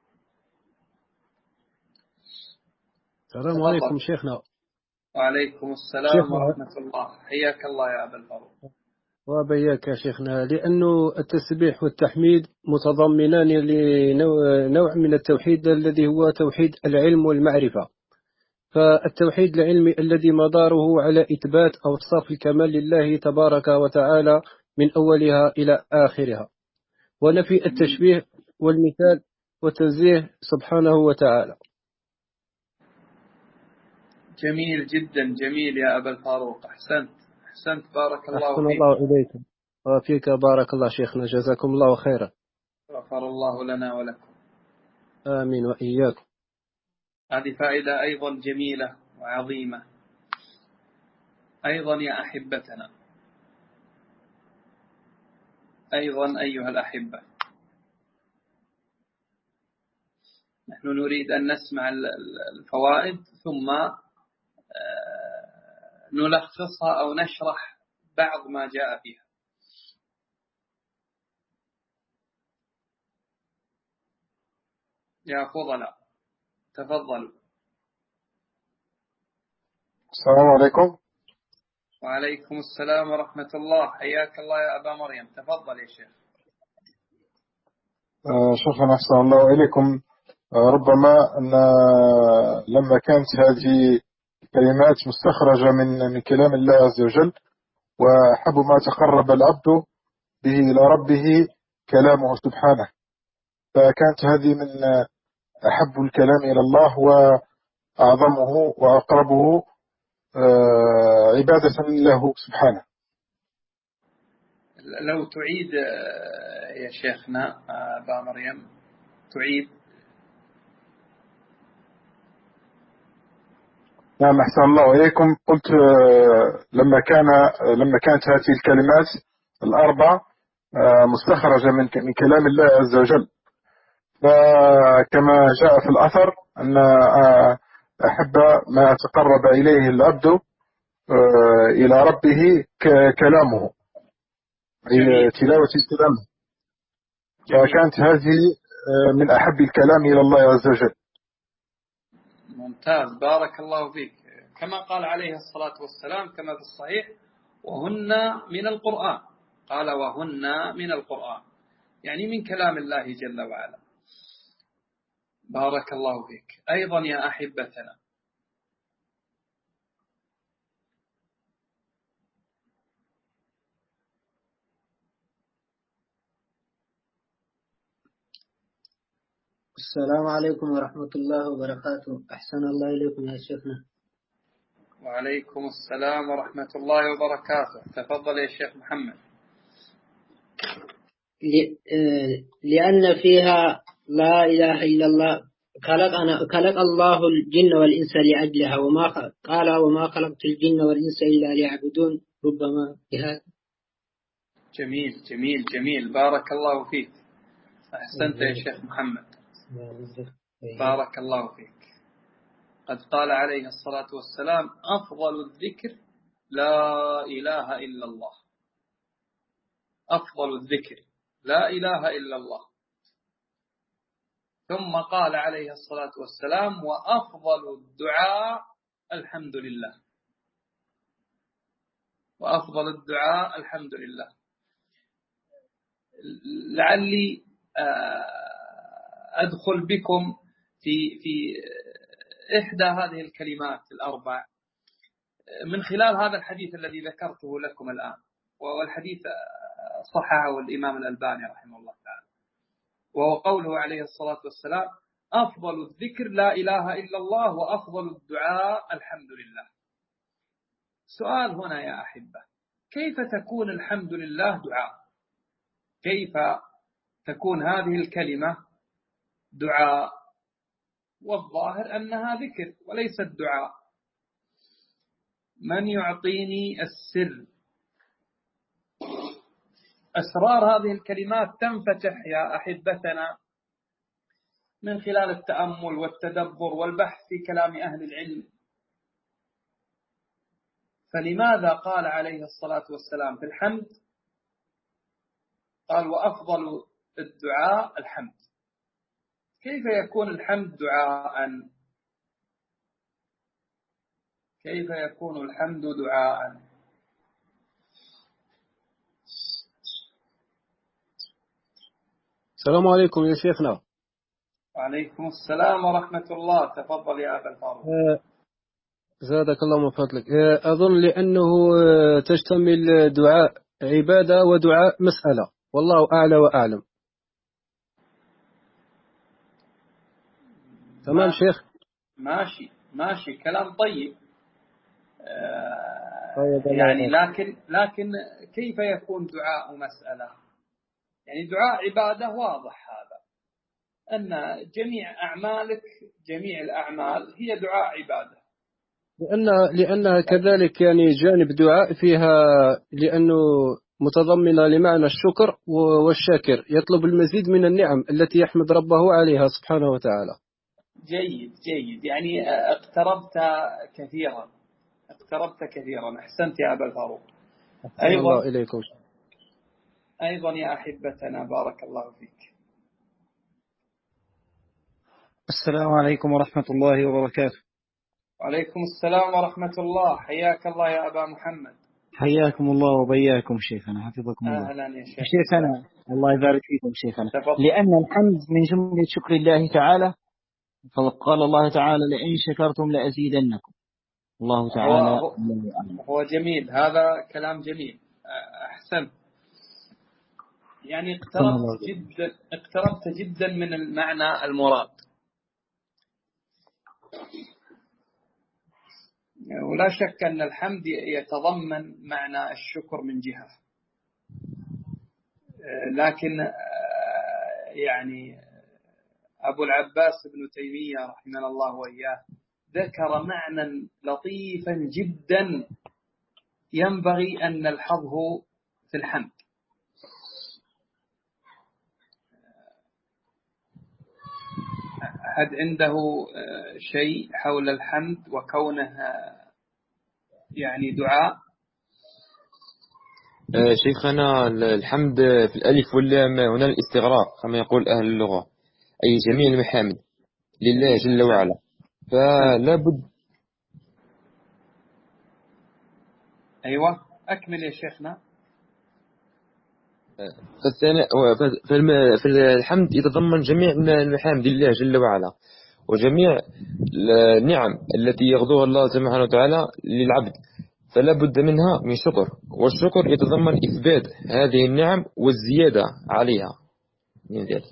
السلام عليكم شيخنا. وعليكم السلام ورحمة الله، حياك الله يا أبا الفاروق. وبياك يا شيخنا، لأنه التسبيح والتحميد متضمنان لنوع من التوحيد الذي هو توحيد العلم والمعرفة. فالتوحيد العلمي الذي مداره على إثبات أوصاف الكمال لله تبارك وتعالى من أولها إلى آخرها، ونفي التشبيه والمثال والتنزيه سبحانه وتعالى. جميل جدا، جميل يا أبا الفاروق، أحسنت بارك الله فيك. أحسن الله إليكم. وفيك بارك الله شيخنا، جزاكم الله خيرا. غفر الله لنا ولكم. آمين وإياكم. هذه فائدة أيضا جميلة وعظيمة. أيضا يا أحبتنا، أيضا أيها الأحبة، نحن نريد أن نسمع الفوائد ثم نلخصها أو نشرح بعض ما جاء فيها. يا فضلاء تفضلوا. السلام عليكم. وعليكم السلام ورحمة الله، حياك الله يا أبا مريم، تفضل يا شيخ. شكرا، أحسن الله إليكم. ربما أن لما كانت هذه الكلمات مستخرجة من كلام الله عز وجل، وأحب ما تقرب العبد به إلى ربه كلامه سبحانه، فكانت هذه من أحب الكلام إلى الله وأعظمه وأقربه عبادة له سبحانه. لو تعيد يا شيخنا أبا مريم، تعيد. نعم، أحسن الله إليكم. قلت لما كانت هذه الكلمات الأربع مستخرجة من كلام الله عز وجل، فكما جاء في الأثر أن أحب ما تقرب إليه العبد إلى ربه كلامه، أي تلاوة الكلام، فكانت هذه من أحب الكلام إلى الله عز وجل. ممتاز، بارك الله فيك. كما قال عليه الصلاة والسلام كما في الصحيح: وهن من القرآن. قال وهن من القرآن، يعني من كلام الله جل وعلا. بارك الله فيك. أيضا يا أحبتنا، السلام عليكم ورحمة الله وبركاته. أحسن الله إليكم يا شيخنا. وعليكم السلام ورحمة الله وبركاته. تفضل يا شيخ محمد. لأن فيها لا إله إلا الله، خلق الله الجن والإنس لأجلها، وما خلقت الجن والإنس إلا ليعبدون. ربما بهذا. جميل جميل جميل، بارك الله فيك. أحسنت يا شيخ محمد، بارك الله فيك. قد قال عليه الصلاة والسلام: أفضل الذكر لا إله إلا الله. أفضل الذكر لا إله إلا الله. ثم قال عليه الصلاة والسلام: وأفضل الدعاء الحمد لله. وأفضل الدعاء الحمد لله. لعلي أدخل بكم في إحدى هذه الكلمات الأربع من خلال هذا الحديث الذي ذكرته لكم الآن، والحديث صححه الإمام الألباني رحمه الله تعالى، وهو قوله عليه الصلاة والسلام: أفضل الذكر لا إله إلا الله، وأفضل الدعاء الحمد لله. سؤال هنا يا أحبة: كيف تكون الحمد لله دعاء؟ كيف تكون هذه الكلمة دعاء؟ والظاهر أنها ذكر وليست دعاء. من يعطيني السر؟ أسرار هذه الكلمات تنفتح يا أحبتنا من خلال التأمل والتدبر والبحث في كلام أهل العلم. فلماذا قال عليه الصلاة والسلام في الحمد، قال: وأفضل الدعاء الحمد؟ كيف يكون الحمد دعاء؟ كيف يكون الحمد دعاء؟ السلام عليكم يا شيخنا. وعليكم السلام ورحمة الله. تفضل يا أبا الفاروق. زادك الله من فضلك. أظن لأنه تشتمل دعاء عبادة ودعاء مسألة، والله أعلى وأعلم. تمام شيخ؟ ماشي كلام طيب، يعني لكن كيف يكون دعاء مسألة؟ يعني دعاء عبادة واضح هذا، أن جميع أعمالك، جميع الأعمال هي دعاء عبادة، لأنها كذلك يعني جانب دعاء فيها، لأنه متضمنة لمعنى الشكر، والشاكر يطلب المزيد من النعم التي يحمد ربه عليها سبحانه وتعالى. جيد، يعني اقتربت كثيرا، أحسنت يا أبا الفاروق. الله إليكم. أيضا يا أحبتنا بارك الله فيك. السلام عليكم ورحمة الله وبركاته. وعليكم السلام ورحمة الله، حياك الله يا أبا محمد. حياكم الله وبياكم شيخنا، حفظكم الله. أهلا يا شيخ. شيخنا الله يبارك فيكم شيخنا. لأن الحمد من جملة شكر الله تعالى، فقال الله تعالى لئن شكرتم لأزيدنكم. الله تعالى هو جميل، هذا كلام جميل، أحسن. يعني اقتربت جدا من المعنى المراد، ولا شك أن الحمد يتضمن معنى الشكر من جهة، لكن يعني أبو العباس ابن تيمية رحمه الله وإياه ذكر معنى لطيفا جدا ينبغي أن نلحظه في الحمد. أحد عنده شيء حول الحمد وكونه يعني دعاء؟ شيخنا الحمد في الألف واللام هنا الاستغراق كما يقول أهل اللغة، أي جميع المحامد لله جل وعلا، فلا بد. أيوة أكمل يا شيخنا. فالحمد يتضمن جميع المحامد لله جل وعلا، وجميع النعم التي يغضوها الله سبحانه وتعالى للعبد، فلا بد منها من شكر، والشكر يتضمن إثبات هذه النعم والزيادة عليها من ذلك.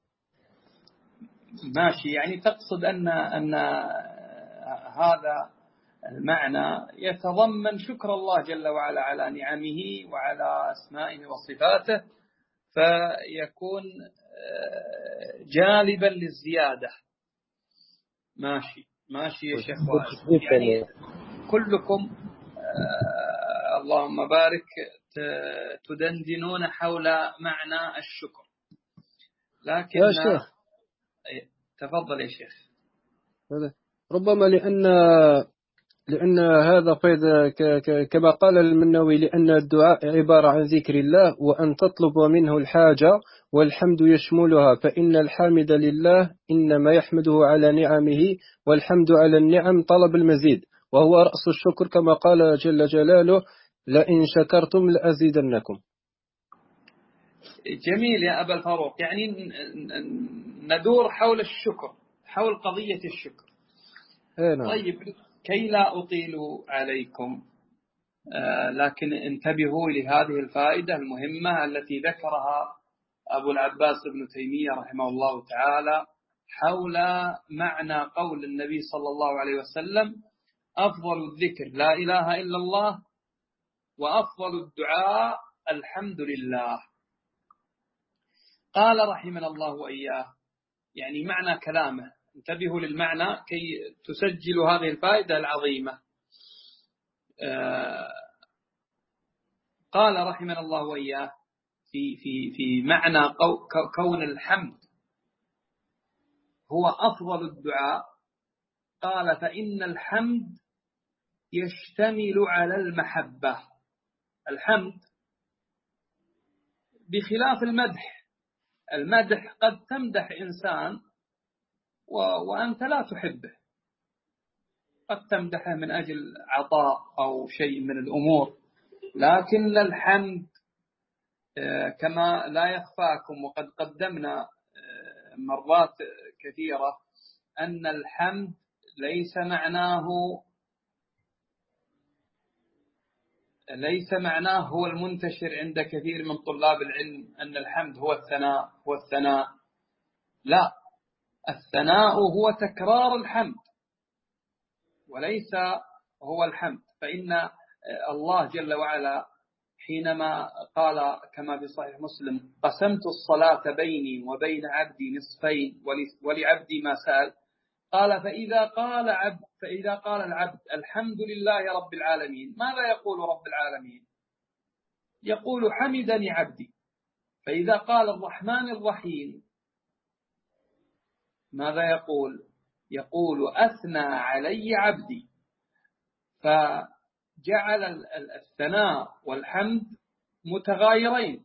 ماشي، يعني تقصد أن هذا المعنى يتضمن شكر الله جل وعلا على نعمه وعلى أسمائه وصفاته، فيكون جالبا للزيادة. ماشي يا شيخ وائل، يعني كلكم اللهم بارك تدندنون حول معنى الشكر، لكن يا شيخ تفضل يا شيخ. ربما لأن هذا فيض كما قال المنوي، لأن الدعاء عبارة عن ذكر الله وأن تطلب منه الحاجة، والحمد يشملها، فإن الحامد لله إنما يحمده على نعمه، والحمد على النعم طلب المزيد، وهو رأس الشكر كما قال جل جلاله لئن شكرتم لأزيدنكم. جميل يا أبا الفاروق، يعني ندور حول الشكر، حول قضية الشكر. طيب كي لا أطيل عليكم، لكن انتبهوا لهذه الفائدة المهمة التي ذكرها أبو العباس ابن تيمية رحمه الله تعالى حول معنى قول النبي صلى الله عليه وسلم أفضل الذكر لا إله إلا الله، وأفضل الدعاء الحمد لله. قال رحمنا الله وإياه، يعني معنى كلامه، انتبهوا للمعنى كي تسجلوا هذه الفائدة العظيمة. قال رحمنا الله وإياه في معنى كون الحمد هو أفضل الدعاء، قال فإن الحمد يشتمل على المحبة. الحمد بخلاف المدح قد تمدح إنسان وأنت لا تحبه، قد تمدحه من أجل عطاء أو شيء من الأمور، لكن الحمد كما لا يخفاكم وقد قدمنا مرات كثيرة أن الحمد ليس معناه هو المنتشر عند كثير من طلاب العلم أن الحمد هو الثناء. لا، الثناء هو تكرار الحمد وليس هو الحمد. فإن الله جل وعلا حينما قال كما في صحيح مسلم: قسمت الصلاة بيني وبين عبدي نصفين ولعبدي ما سأل، قال: فإذا قال العبد الحمد لله رب العالمين، ماذا يقول رب العالمين؟ يقول: حمدني عبدي. فإذا قال الرحمن الرحيم، ماذا يقول؟ يقول: أثنى علي عبدي. فجعل الثناء والحمد متغايرين،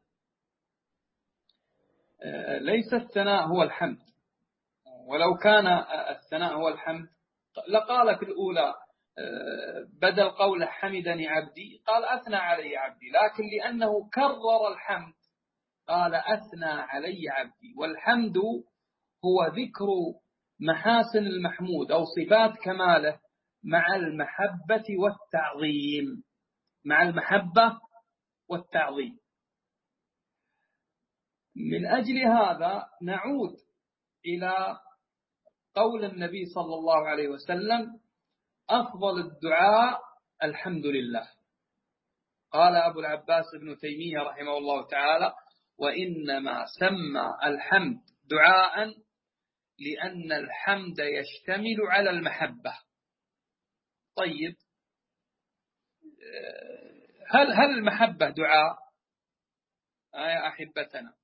ليس الثناء هو الحمد، ولو كان الثناء هو الحمد لقال في الأولى بدل قوله حمدني عبدي قال أثنى علي عبدي، لكن لأنه كرر الحمد قال أثنى علي عبدي. والحمد هو ذكر محاسن المحمود أو صفات كماله مع المحبة والتعظيم، مع المحبة والتعظيم. من أجل هذا نعود إلى قول النبي صلى الله عليه وسلم: أفضل الدعاء الحمد لله. قال أبو العباس ابن تيمية رحمه الله تعالى: وإنما سمى الحمد دعاء لأن الحمد يشتمل على المحبة. طيب، هل المحبة دعاء يا أحبتنا؟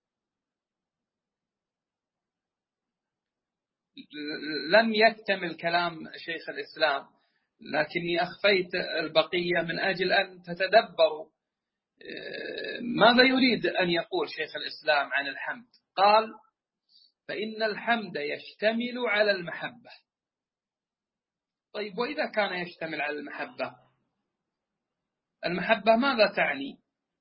لم يكتمل كلام شيخ الإسلام، لكني أخفيت البقية من أجل أن تتدبروا ماذا يريد أن يقول شيخ الإسلام عن الحمد. قال: فإن الحمد يشتمل على المحبة. طيب، وإذا كان يشتمل على المحبة، المحبة ماذا تعني؟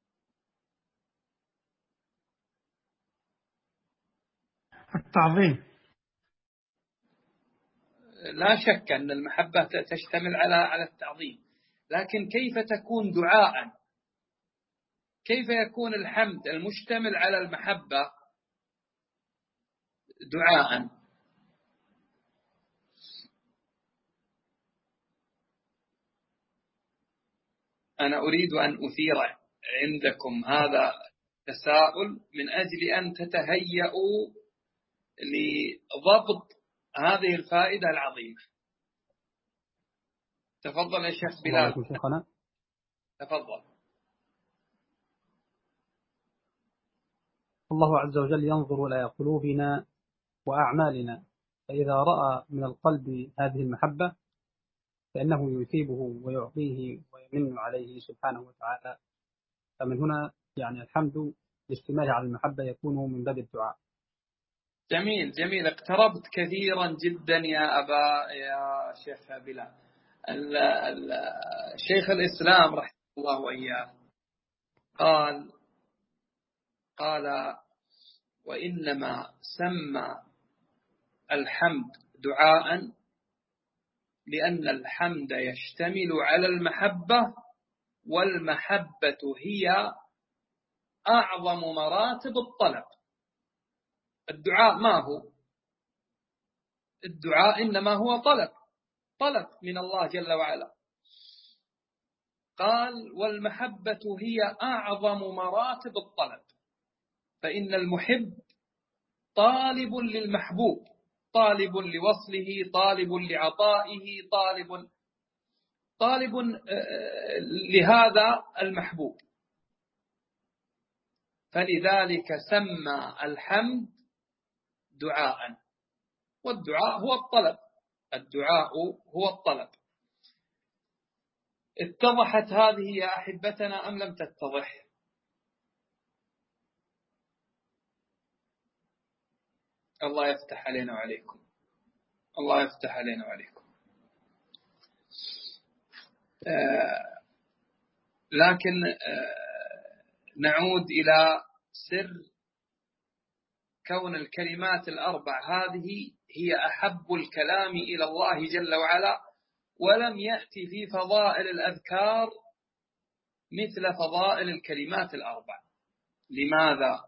التعظيم. لا شك أن المحبة تشتمل على التعظيم، لكن كيف تكون دعاء؟ كيف يكون الحمد المشتمل على المحبة دعاء؟ أنا أريد أن أثير عندكم هذا التساؤل من أجل أن تتهيئوا لضبط هذه الفائدة العظيمة. تفضل يا شيخ بلال. تفضل. الله عز وجل ينظر إلى قلوبنا وأعمالنا، فإذا رأى من القلب هذه المحبة فإنه يثيبه ويعطيه ويمن عليه سبحانه وتعالى. فمن هنا يعني الحمد لاشتماله على المحبة يكون من باب الدعاء. جميل جميل، اقتربت كثيرا جدا يا شيخ بلال. شيخ الإسلام رحمه الله وإياه قال وإنما سمى الحمد دعاء لأن الحمد يشتمل على المحبة، والمحبة هي أعظم مراتب الطلب. الدعاء ما هو؟ الدعاء إنما هو طلب من الله جل وعلا. قال والمحبة هي أعظم مراتب الطلب، فإن المحب طالب للمحبوب، طالب لوصله، طالب لعطائه، طالب لهذا المحبوب. فلذلك سمى الحمد دعاء، والدعاء هو الطلب. الدعاء هو الطلب. اتضحت هذه يا أحبتنا أم لم تتضح؟ الله يفتح علينا وعليكم، الله يفتح علينا وعليكم. لكن نعود إلى سر كون الكلمات الأربع هذه هي أحب الكلام إلى الله جل وعلا، ولم يأتي في فضائل الأذكار مثل فضائل الكلمات الأربع. لماذا؟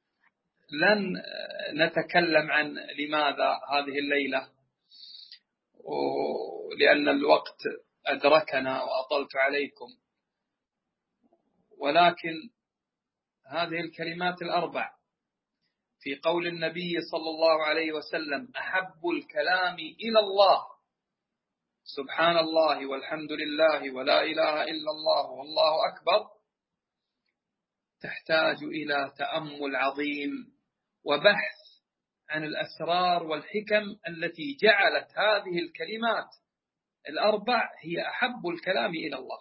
لن نتكلم عن لماذا هذه الليلة، لأن الوقت أدركنا وأطلت عليكم، ولكن هذه الكلمات الأربع في قول النبي صلى الله عليه وسلم: أحب الكلام إلى الله سبحان الله والحمد لله ولا إله إلا الله والله أكبر، تحتاج إلى تأمل عظيم وبحث عن الأسرار والحكم التي جعلت هذه الكلمات الأربع هي أحب الكلام إلى الله.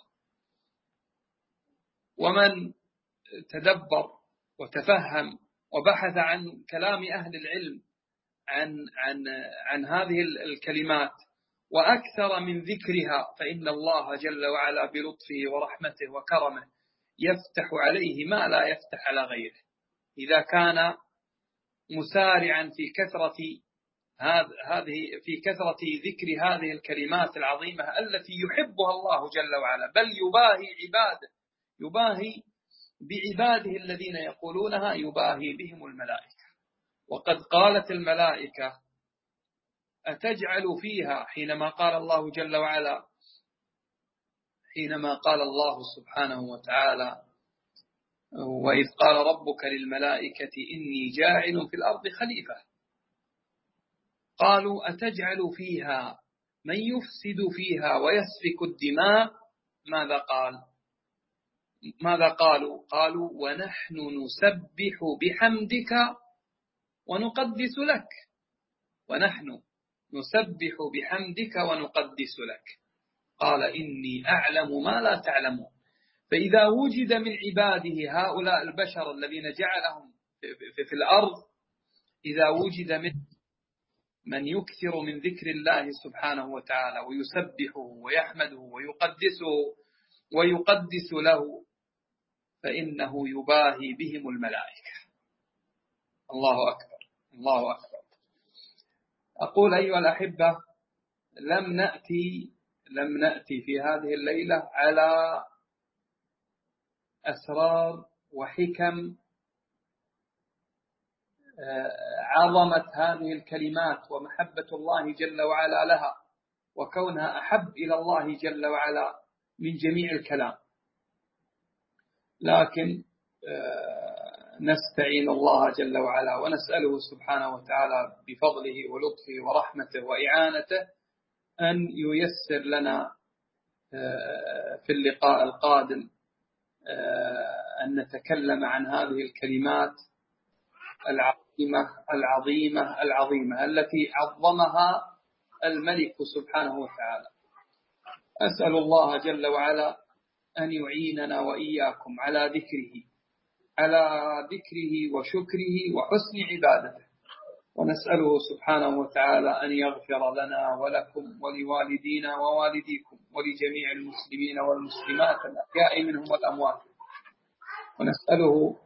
ومن تدبر وتفهم وبحث عن كلام أهل العلم عن هذه الكلمات وأكثر من ذكرها، فإن الله جل وعلا بلطفه ورحمته وكرمه يفتح عليه ما لا يفتح على غيره. إذا كان مسارعا في كثرة ذكر هذه الكلمات العظيمة التي يحبها الله جل وعلا، بل يباهي بعباده الذين يقولونها، يباهي بهم الملائكة. وقد قالت الملائكة: أتجعل فيها، حينما قال الله جل وعلا، حينما قال الله سبحانه وتعالى: وإذ قال ربك للملائكة إني جاعل في الأرض خليفة، قالوا أتجعل فيها من يفسد فيها ويسفك الدماء. ماذا قالوا؟ قالوا ونحن نسبح بحمدك ونقدس لك، ونحن نسبح بحمدك ونقدس لك. قال إني أعلم ما لا تعلمون. فإذا وجد من عباده هؤلاء البشر الذين جعلهم في الأرض، إذا وجد من يكثر من ذكر الله سبحانه وتعالى ويسبحه ويحمده ويقدسه ويقدس له، فإنه يباهي بهم الملائكة. الله أكبر، الله أكبر. أقول أيها الأحبة، لم نأتي في هذه الليلة على أسرار وحكم عظمة هذه الكلمات ومحبة الله جل وعلا لها، وكونها أحب إلى الله جل وعلا من جميع الكلام، لكن نستعين الله جل وعلا ونسأله سبحانه وتعالى بفضله ولطفه ورحمته وإعانته أن ييسر لنا في اللقاء القادم أن نتكلم عن هذه الكلمات العظيمة التي عظمها الملك سبحانه وتعالى. أسأل الله جل وعلا أن يعيننا وإياكم على ذكره وشكره وحسن عبادته، ونسأله سبحانه وتعالى أن يغفر لنا ولكم ولوالدينا ووالديكم ولجميع المسلمين والمسلمات الأحياء منهم والأموات، ونسأله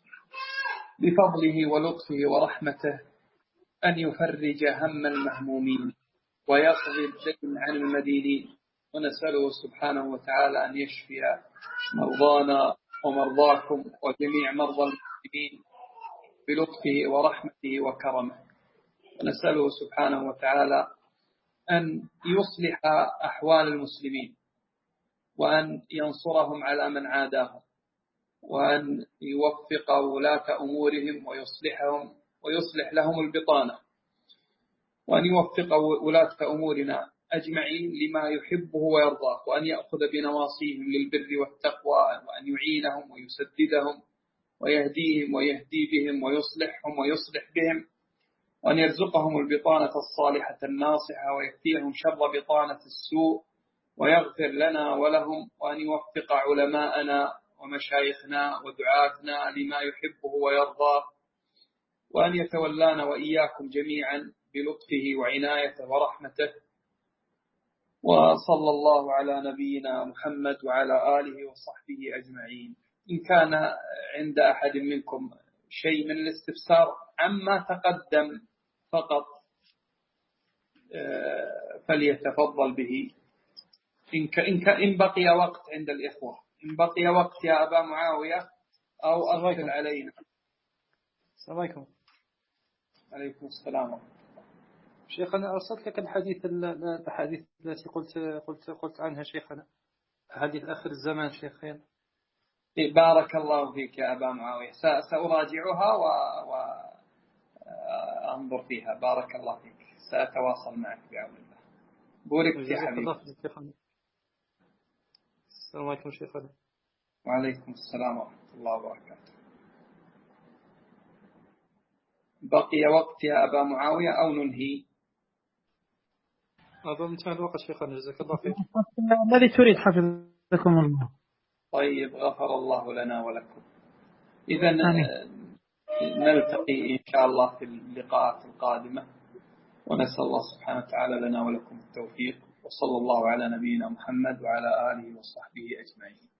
بفضله ولطفه ورحمته أن يفرج هم المهمومين ويقضي الدين عن المدينين، ونسأله سبحانه وتعالى أن يشفي مرضانا ومرضاكم وجميع مرضى المسلمين بلطفه ورحمته وكرمه، ونسأله سبحانه وتعالى أن يصلح أحوال المسلمين وأن ينصرهم على من عاداهم، وأن يوفق ولاة أمورهم ويصلح لهم البطانة، وأن يوفق ولاة أمورنا أجمعين لما يحبه ويرضاه، وأن يأخذ بنواصيهم للبر والتقوى، وأن يعينهم ويسددهم ويهديهم ويهدي بهم ويصلحهم ويصلح بهم، وأن يرزقهم البطانة الصالحة الناصحة ويكفيهم شر بطانة السوء ويغفر لنا ولهم، وأن يوفق علماءنا ومشايخنا ودعاتنا لما يحبه ويرضاه، وأن يتولانا وإياكم جميعا بلطفه وعنايته ورحمته. وصلى الله على نبينا محمد وعلى آله وصحبه أجمعين. إن كان عند أحد منكم شيء من الاستفسار عما تقدم فقط فليتفضل به، إن بقي وقت عند الإخوة، إن بقي وقت يا أبا معاوية أو أرسل علينا. السلام عليكم. عليكم السلام. شيخنا أرسلت لك الحديث التي قلت عنها شيخنا، حديث آخر الزمان شيخنا. بارك الله فيك يا أبا معاوية، سأراجعها وأنظر فيها. بارك الله فيك، سأتواصل معك بعون الله. بورك يا حبيبي. السلام عليكم شيخنا. وعليكم السلام ورحمة الله وبركاته. بقي وقت يا أبا معاوية أو ننهي؟ أظن انتهى الوقت شيخنا، جزاك الله خير. الذي تريد حفظكم الله. طيب، غفر الله لنا ولكم. إذا نلتقي إن شاء الله في اللقاءات القادمة، ونسأل الله سبحانه وتعالى لنا ولكم التوفيق، وصلى الله على نبينا محمد وعلى آله وصحبه أجمعين.